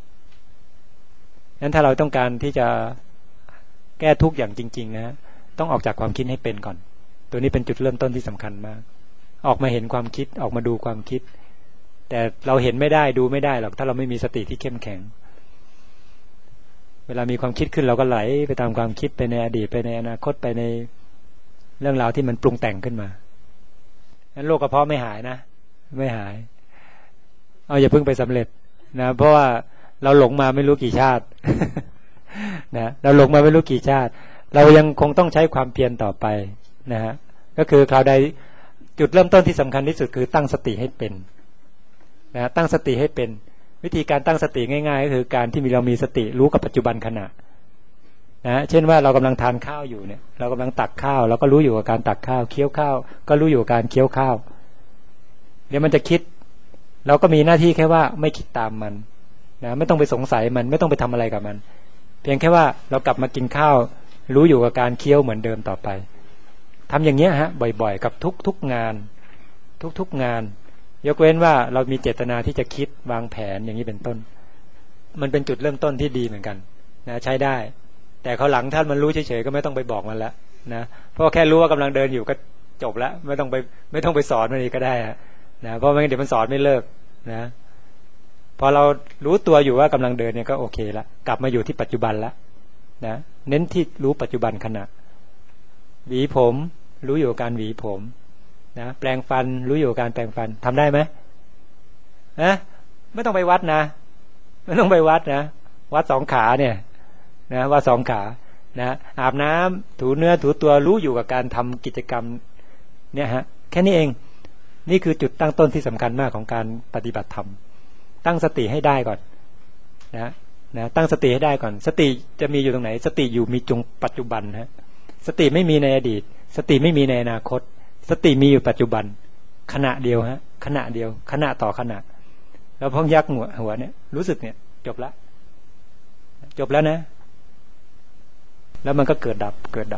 Speaker 1: งั้นถ้าเราต้องการที่จะแก้ทุกข์อย่างจริงๆนะต้องออกจากความคิดให้เป็นก่อนตัวนี้เป็นจุดเริ่มต้นที่สำคัญมากออกมาเห็นความคิดออกมาดูความคิดแต่เราเห็นไม่ได้ดูไม่ได้หรอกถ้าเราไม่มีสติที่เข้มแข็งเวลามีความคิดขึ้นเราก็ไหลไปตามความคิดไปในอดีตไปในอนาคตไปในเรื่องราวที่มันปรุงแต่งขึ้นมางั้นโรคกระเพาะไม่หายนะไม่หายเอาอย่าเพิ่งไปสำเร็จนะเพราะว่าเราหลงมาไม่รู้กี่ชาติ นะเราหลงมาไม่รู้กี่ชาติเรายังคงต้องใช้ความเพียรต่อไปนะฮะก็คือคราวใดจุดเริ่มต้นที่สำคัญที่สุดคือตั้งสติให้เป็นนะตั้งสติให้เป็นวิธีการตั้งสติง่ายๆก็คือการที่เรามีสติรู้กับปัจจุบันขณะนะเช่นว่าเรากำลังทานข้าวอยู่เนี่ยเรากำลังตักข้าวเราก็รู้อยู่กับการตักข้าวเคี้ยวข้าวก็รู้อยู่กับการเคี้ยวข้าวเดี๋ยวมันจะคิดเราก็มีหน้าที่แค่ว่าไม่คิดตามมันนะไม่ต้องไปสงสัยมันไม่ต้องไปทำอะไรกับมันเพียงแค่ว่าเรากลับมากินข้าวรู้อยู่กับการเคี้ยวเหมือนเดิมต่อไปทำอย่างเงี้ยฮะบ่อยๆกับทุกงานทุกงานยกเว้นว่าเรามีเจตนาที่จะคิดวางแผนอย่างนี้เป็นต้นมันเป็นจุดเริ่มต้นที่ดีเหมือนกันนะใช้ได้แต่เขาหลังท่านมันรู้เฉยๆก็ไม่ต้องไปบอกมันแล้วนะเพราะแค่รู้ว่ากำลังเดินอยู่ก็จบแล้วไม่ต้องไปสอนมันอีกก็ได้นะเพราะไม่งั้นเดี๋ยวมันสอนไม่เลิกนะพอเรารู้ตัวอยู่ว่ากำลังเดินเนี่ยก็โอเคละกลับมาอยู่ที่ปัจจุบันละนะเน้นที่รู้ปัจจุบันขณะหวีผมรู้อยู่กับการหวีผมนะแปรงฟันรู้อยู่กับการแปรงฟันทำได้ไหมนะไม่ต้องไปวัดนะไม่ต้องไปวัดนะวัดสองขาเนี่ยนะวัดสองขานะอาบน้ำถูเนื้อถูตัวรู้อยู่กับการทำกิจกรรมเนี่ยฮะแค่นี้เองนี่คือจุดตั้งต้นที่สำคัญมากของการปฏิบัติธรรมตั้งสติให้ได้ก่อนนะตั้งสติให้ได้ก่อนสติจะมีอยู่ตรงไหนสติอยู่มีจงปัจจุบันฮะสติไม่มีในอดีตสติไม่มีในอนาคตสติมีอยู่ปัจจุบันขณะเดียวฮะขณะเดียวขณะต่อขณะแล้วพองยักหัวเนี่ยรู้สึกเนี่ยจบแล้วนะแล้วมันก็เกิดดับ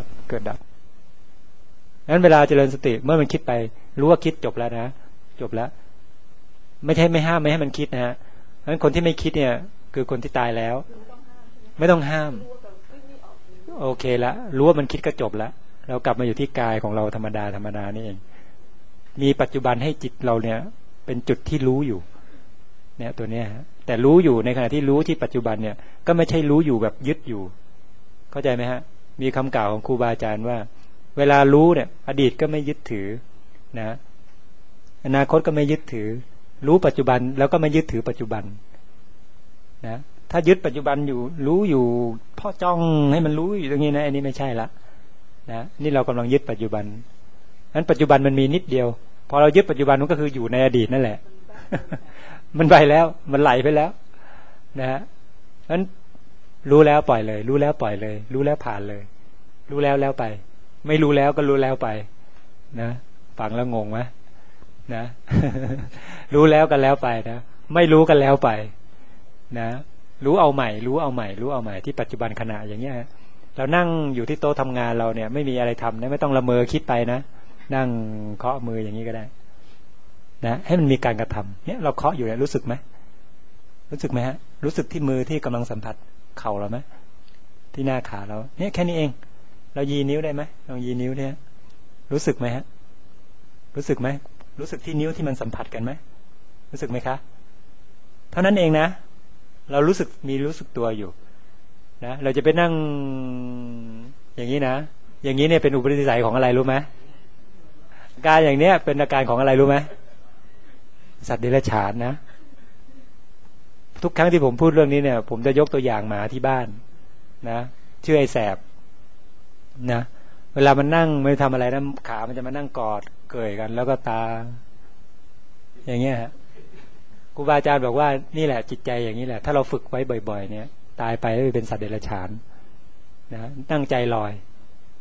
Speaker 1: งั้นเวลาเจริญสติเมื่อมันคิดไปรู้ว่าคิดจบแล้วนะจบแล้วไม่ใช่ไม่ห้ามไม่ให้มันคิดนะฮะงั้นคนที่ไม่คิดเนี่ยคือคนที่ตายแล้วไม่ต้องห้ามโอเคละรู้ว่ามันคิดก็จบแล้วเรากลับมาอยู่ที่กายของเราธรรมดานี่เองมีปัจจุบันให้จิตเราเนี่ยเป็นจุดที่รู้อยู่เนี่ยตัวเนี้ยฮะแต่รู้อยู่ในขณะที่รู้ที่ปัจจุบันเนี่ยก็ไม่ใช่รู้อยู่แบบยึดอยู่เข้าใจไหมฮะมีคำกล่าวของครูบาอาจารย์ว่าเวลารู้เนี่ยอดีตก็ไม่ยึดถือนะอนาคตก็ไม่ยึดถือรู้ปัจจุบันแล้วก็ไม่ยึดถือปัจจุบันนะถ้ายึดปัจจุบันอยู่รู้อยู่พ่อจ้องให้มันรู้อยู่ตรงนี้นะอันนี้ไม่ใช่ละนะนี่เรากำลังยึดปัจจุบันนั้นปัจจุบันมันมีนิดเดียวพอเรายึดปัจจุบันมันก็คืออยู่ในอดีตนั่นแหละ มันไปแล้วมันไหลไปแล้วนะฮะนั้นรู้แล้วปล่อยเลยรู้แล้วปล่อยเลยรู้แล้วผ่านเลยรู้แล้วไปไม่รู้แล้วก็รู้แล้วไปนะฟังแล้วงงไหมนะ รู้แล้วกันแล้วไปนะไม่รู้กันแล้วไปนะรู้เอาใหม่ที่ปัจจุบันขณะอย่างเงี้ยเรานั่งอยู่ที่โต๊ะทำงานเราเนี่ยไม่มีอะไรทำนะไม่ต้องละเมอคิดไปนะนั่งเคาะมืออย่างนี้ก็ได้นะให้มันมีการกระทำเนี่ยเราเคาะอยู่เนี่ยรู้สึกไหมฮะรู้สึกที่มือที่กำลังสัมผัสเข่าเราไหมที่หน้าขาเราเนี่ยแค่นี้เองเรายีนิ้วได้ไหมลองยีนิ้วเนี่ยรู้สึกไหมฮะรู้สึกไหมรู้สึกที่นิ้วที่มันสัมผัสกันไหมรู้สึกไหมคะเท่านั้นเองนะเรารู้สึกตัวอยู่นะเราจะไปนั่งอย่างนี้นะอย่างนี้เนี่ยเป็นอุปนิสัยของอะไรรู้ไหมการอย่างเนี้ยเป็นอาการของอะไรรู้ไหมสัตว์เดรัจฉานนะทุกครั้งที่ผมพูดเรื่องนี้เนี่ยผมจะยกตัวอย่างหมาที่บ้านนะชื่อไอ้แสบนะเวลามันนั่งไม่ทำอะไรนะขามันจะมานั่งกอดเกยกันแล้วก็ตาอย่างเงี้ยฮะครูบาอาจารย์บอกว่านี่แหละจิตใจอย่างนี้แหละถ้าเราฝึกไว้บ่อยๆเนี่ยตายไปก็เป็นสัตว์เดรัจฉานนะนั่งใจลอย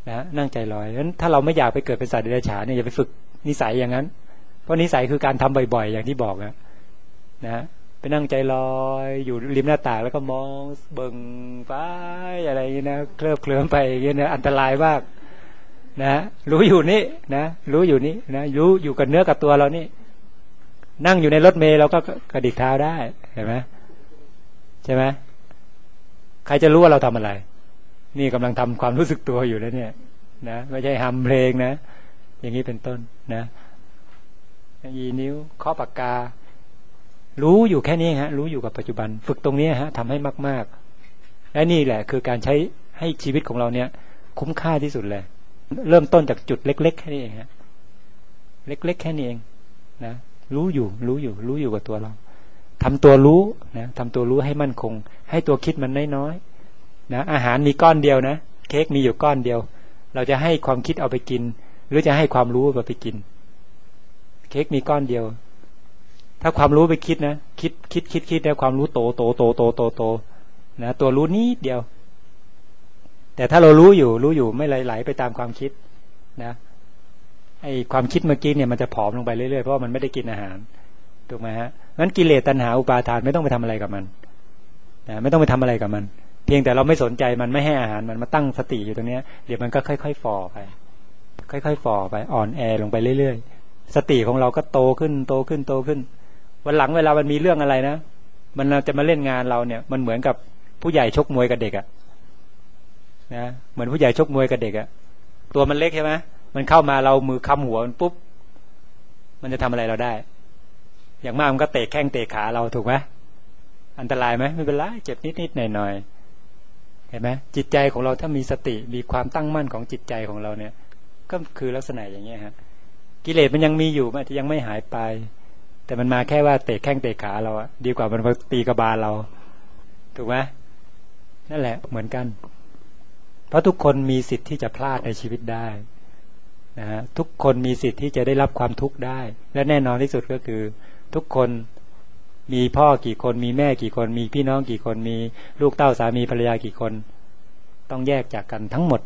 Speaker 1: นะนั่งใจลอยงั้นถ้าเราไม่อยากไปเกิดเป็นสัตว์เดรัจฉานเนี่ยอย่าไปฝึกนิสัยอย่างนั้นเพราะนิสัยคือการทำบ่อยๆอย่างที่บอกนะไปนั่งใจลอยอยู่ริมหน้าต่างแล้วก็มองเบิ่งไปอะไรอย่างนี้นะเคลิ้มเคลิ้มไปอย่างนี้นะอันตรายมากนะรู้อยู่นี่นะรู้อยู่นี่นะรู้อยู่กับเนื้อกับตัวเรานี่นั่งอยู่ในรถเมล์เราก็กระดิกเท้าได้เห็นไหมใช่ไหมใครจะรู้ว่าเราทำอะไรนี่กำลังทำความรู้สึกตัวอยู่แล้วเนี่ยนะไม่ใช่ฮัมเพลงนะอย่างนี้เป็นต้นนะยีนิ้วเคาะปากการู้อยู่แค่นี้ฮะรู้อยู่กับปัจจุบันฝึกตรงนี้ฮะทำให้มากๆและนี่แหละคือการใช้ให้ชีวิตของเราเนี่ยคุ้มค่าที่สุดเลยเริ่มต้นจากจุดเล็กๆแค่นี้เองฮะเล็กๆแค่นี้เองนะรู้อยู่กับตัวเราทำตัวรู้นะทำตัวรู้ให้มั่นคงให้ตัวคิดมันน้อยๆนะอาหารมีก้อนเดียวนะเค้กมีอยู่ก้อนเดียวเราจะให้ความคิดเอาไปกินหรือจะให้ความรู้เอาไปกินเค้กมีก้อนเดียวถ้าความรู้ไปคิดนะคิดแล้วความรู้โตนะตัวรู้นิดเดียวแต่ถ้าเรารู้อยู่ไม่ไหลไปตามความคิดนะไอ้ความคิดเมื่อกี้เนี่ยมันจะผอมลงไปเรื่อยๆเพราะมันไม่ได้กินอาหารถูกไหมฮะงั้นกิเลสตัณหาอุปาทานไม่ต้องไปทำอะไรกับมันนะไม่ต้องไปทำอะไรกับมันเพียงแต่เราไม่สนใจมันไม่ให้อาหารมันมาตั้งสติอยู่ตรงนี้เดี๋ยวมันก็ค่อยๆฝ่อไปค่อยๆฝ่อไปอ่อนแอลงไปเรื่อยๆสติของเราก็โตขึ้นวันหลังเวลามันมีเรื่องอะไรนะมันจะมาเล่นงานเราเนี่ยมันเหมือนกับผู้ใหญ่ชกมวยกับเด็กอะนะเหมือนผู้ใหญ่ชกมวยกับเด็กอะตัวมันเล็กใช่ไหมมันเข้ามาเรามือค้ำหัวมันปุ๊บมันจะทำอะไรเราได้อย่างมากมันก็เตะแข้งเตะขาเราถูกไหมอันตรายไหมไม่เป็นไรเจ็บนิดๆหน่อยๆเห็นไหมจิตใจของเราถ้ามีสติมีความตั้งมั่นของจิตใจของเราเนี่ยก็คือลักษณะอย่างเงี้ยฮะกิเลสมันยังมีอยู่มันยังไม่หายไปแต่มันมาแค่ว่าเตะแข้งเตะขาเราอะดีกว่ามันมาตีกระบาลเราถูกไหมนั่นแหละเหมือนกันเพราะทุกคนมีสิทธิ์ที่จะพลาดในชีวิตได้นะฮะทุกคนมีสิทธิ์ที่จะได้รับความทุกข์ได้และแน่นอนที่สุดก็คือทุกคนมีพ่อกี่คนมีแม่กี่คนมีพี่น้องกี่คนมีลูกเต้าสามีภรรยากี่คนต้องแยกจากกันทั้งหมด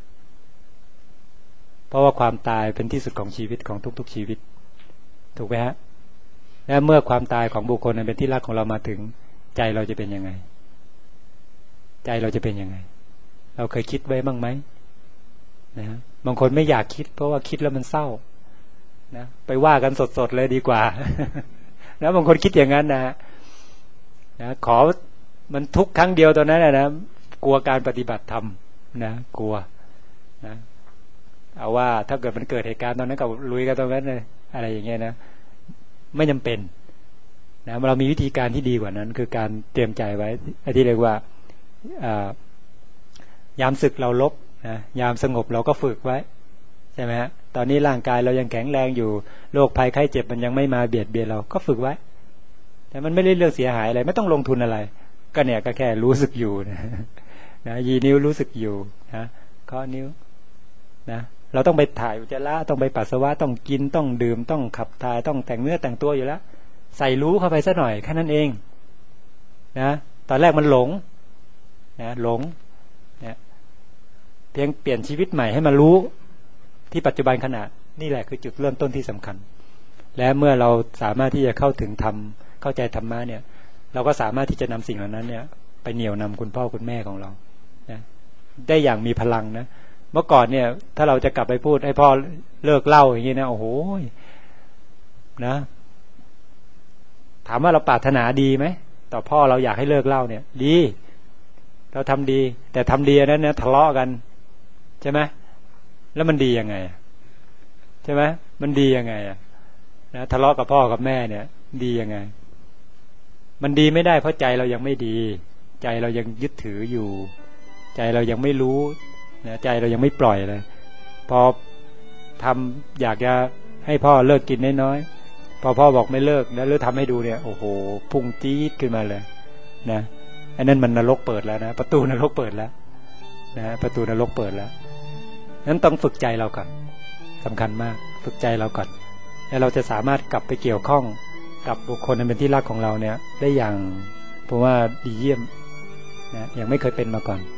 Speaker 1: เพราะว่าความตายเป็นที่สุดของชีวิตของทุกๆชีวิตถูกไหมฮะและเมื่อความตายของบุคคลนั้นเป็นที่รักของเรามาถึงใจเราจะเป็นยังไงใจเราจะเป็นยังไงเราเคยคิดไว้บ้างไหมนะฮะบางคนไม่อยากคิดเพราะว่าคิดแล้วมันเศร้านะไปว่ากันสดๆเลยดีกว่านะบางคนคิดอย่างนั้นนะขอมันทุกครั้งเดียวตอนนั้นนะกลัวการปฏิบัติธรรมนะกลัวนะเอาว่าถ้าเกิดมันเกิดเหตุการณ์ตอนนั้นก็ลุยกันตรงนั้นเลยอะไรอย่างเงี้ยนะไม่จำเป็นนะเรามีวิธีการที่ดีกว่านั้นคือการเตรียมใจไว้ที่เรียกว่ายามศึกเราลบนะยามสงบเราก็ฝึกไว้ใช่ไหมฮะตอนนี้ร่างกายเรายังแข็งแรงอยู่โรคภัยไข้เจ็บมันยังไม่มาเบียดเบียนเราก็ฝึกไว้แต่มันไม่ได้เรื่องเสียหายอะไรไม่ต้องลงทุนอะไรก็เนี่ยก็แค่รู้สึกอยู่นะยีนิ้วรู้สึกอยู่นะเคาะนิ้วนะเราต้องไปถ่ายอุจจาระต้องไปปัสสาวะต้องกินต้องดื่มต้องขับถ่ายต้องแต่งเนื้อแต่งตัวอยู่แล้วใส่รู้เข้าไปซะหน่อยแค่นั้นเองนะตอนแรกมันหลงนะหลงเนี่ยเพียงเปลี่ยนชีวิตใหม่ให้มารู้ที่ปัจจุบันขณะนี่แหละคือจุดเริ่มต้นที่สำคัญและเมื่อเราสามารถที่จะเข้าถึงธรรมเข้าใจธรรมะเนี่ยเราก็สามารถที่จะนำสิ่งเหล่านั้นเนี่ยไปเหนี่ยวนำคุณพ่อคุณแม่ของเรานะได้อย่างมีพลังนะเมื่อก่อนเนี่ยถ้าเราจะกลับไปพูดให้พ่อเลิกเหล้าอย่างนี้นะโอ้โหนะถามว่าเราปรารถนาดีไหมต่อพ่อเราอยากให้เลิกเหล้าเนี่ยดีเราทำดีแต่ทำดีนั้นเนี่ยทะเลาะกันใช่ไหมแล้วมันดียังไงใช่ไหมมันดียังไงนะทะเลาะกับพ่อกับแม่เนี่ยดียังไงมันดีไม่ได้เพราะใจเรายังไม่ดีใจเรายังยึดถืออยู่ใจเรายังไม่รู้นะใจเรายังไม่ปล่อยเลยพอทำอยากจะให้พ่อเลิกกินน้อยๆพอพ่อบอกไม่เลิกแล้วหรือทำให้ดูเนี่ยโอ้โหพุ่งจี๊ดขึ้นมาเลยนะอันนั้นมันนรกเปิดแล้วนะประตูนรกเปิดแล้วนะประตูนรกเปิดแล้วนั้นต้องฝึกใจเราก่อนสำคัญมากฝึกใจเราก่อนแล้วเราจะสามารถกลับไปเกี่ยวข้องกับบุคคลนั้นเป็นที่รักของเราเนี่ยได้อย่างเพราะว่าดีเยี่ยมนะยังไม่เคยเป็นมาก่อน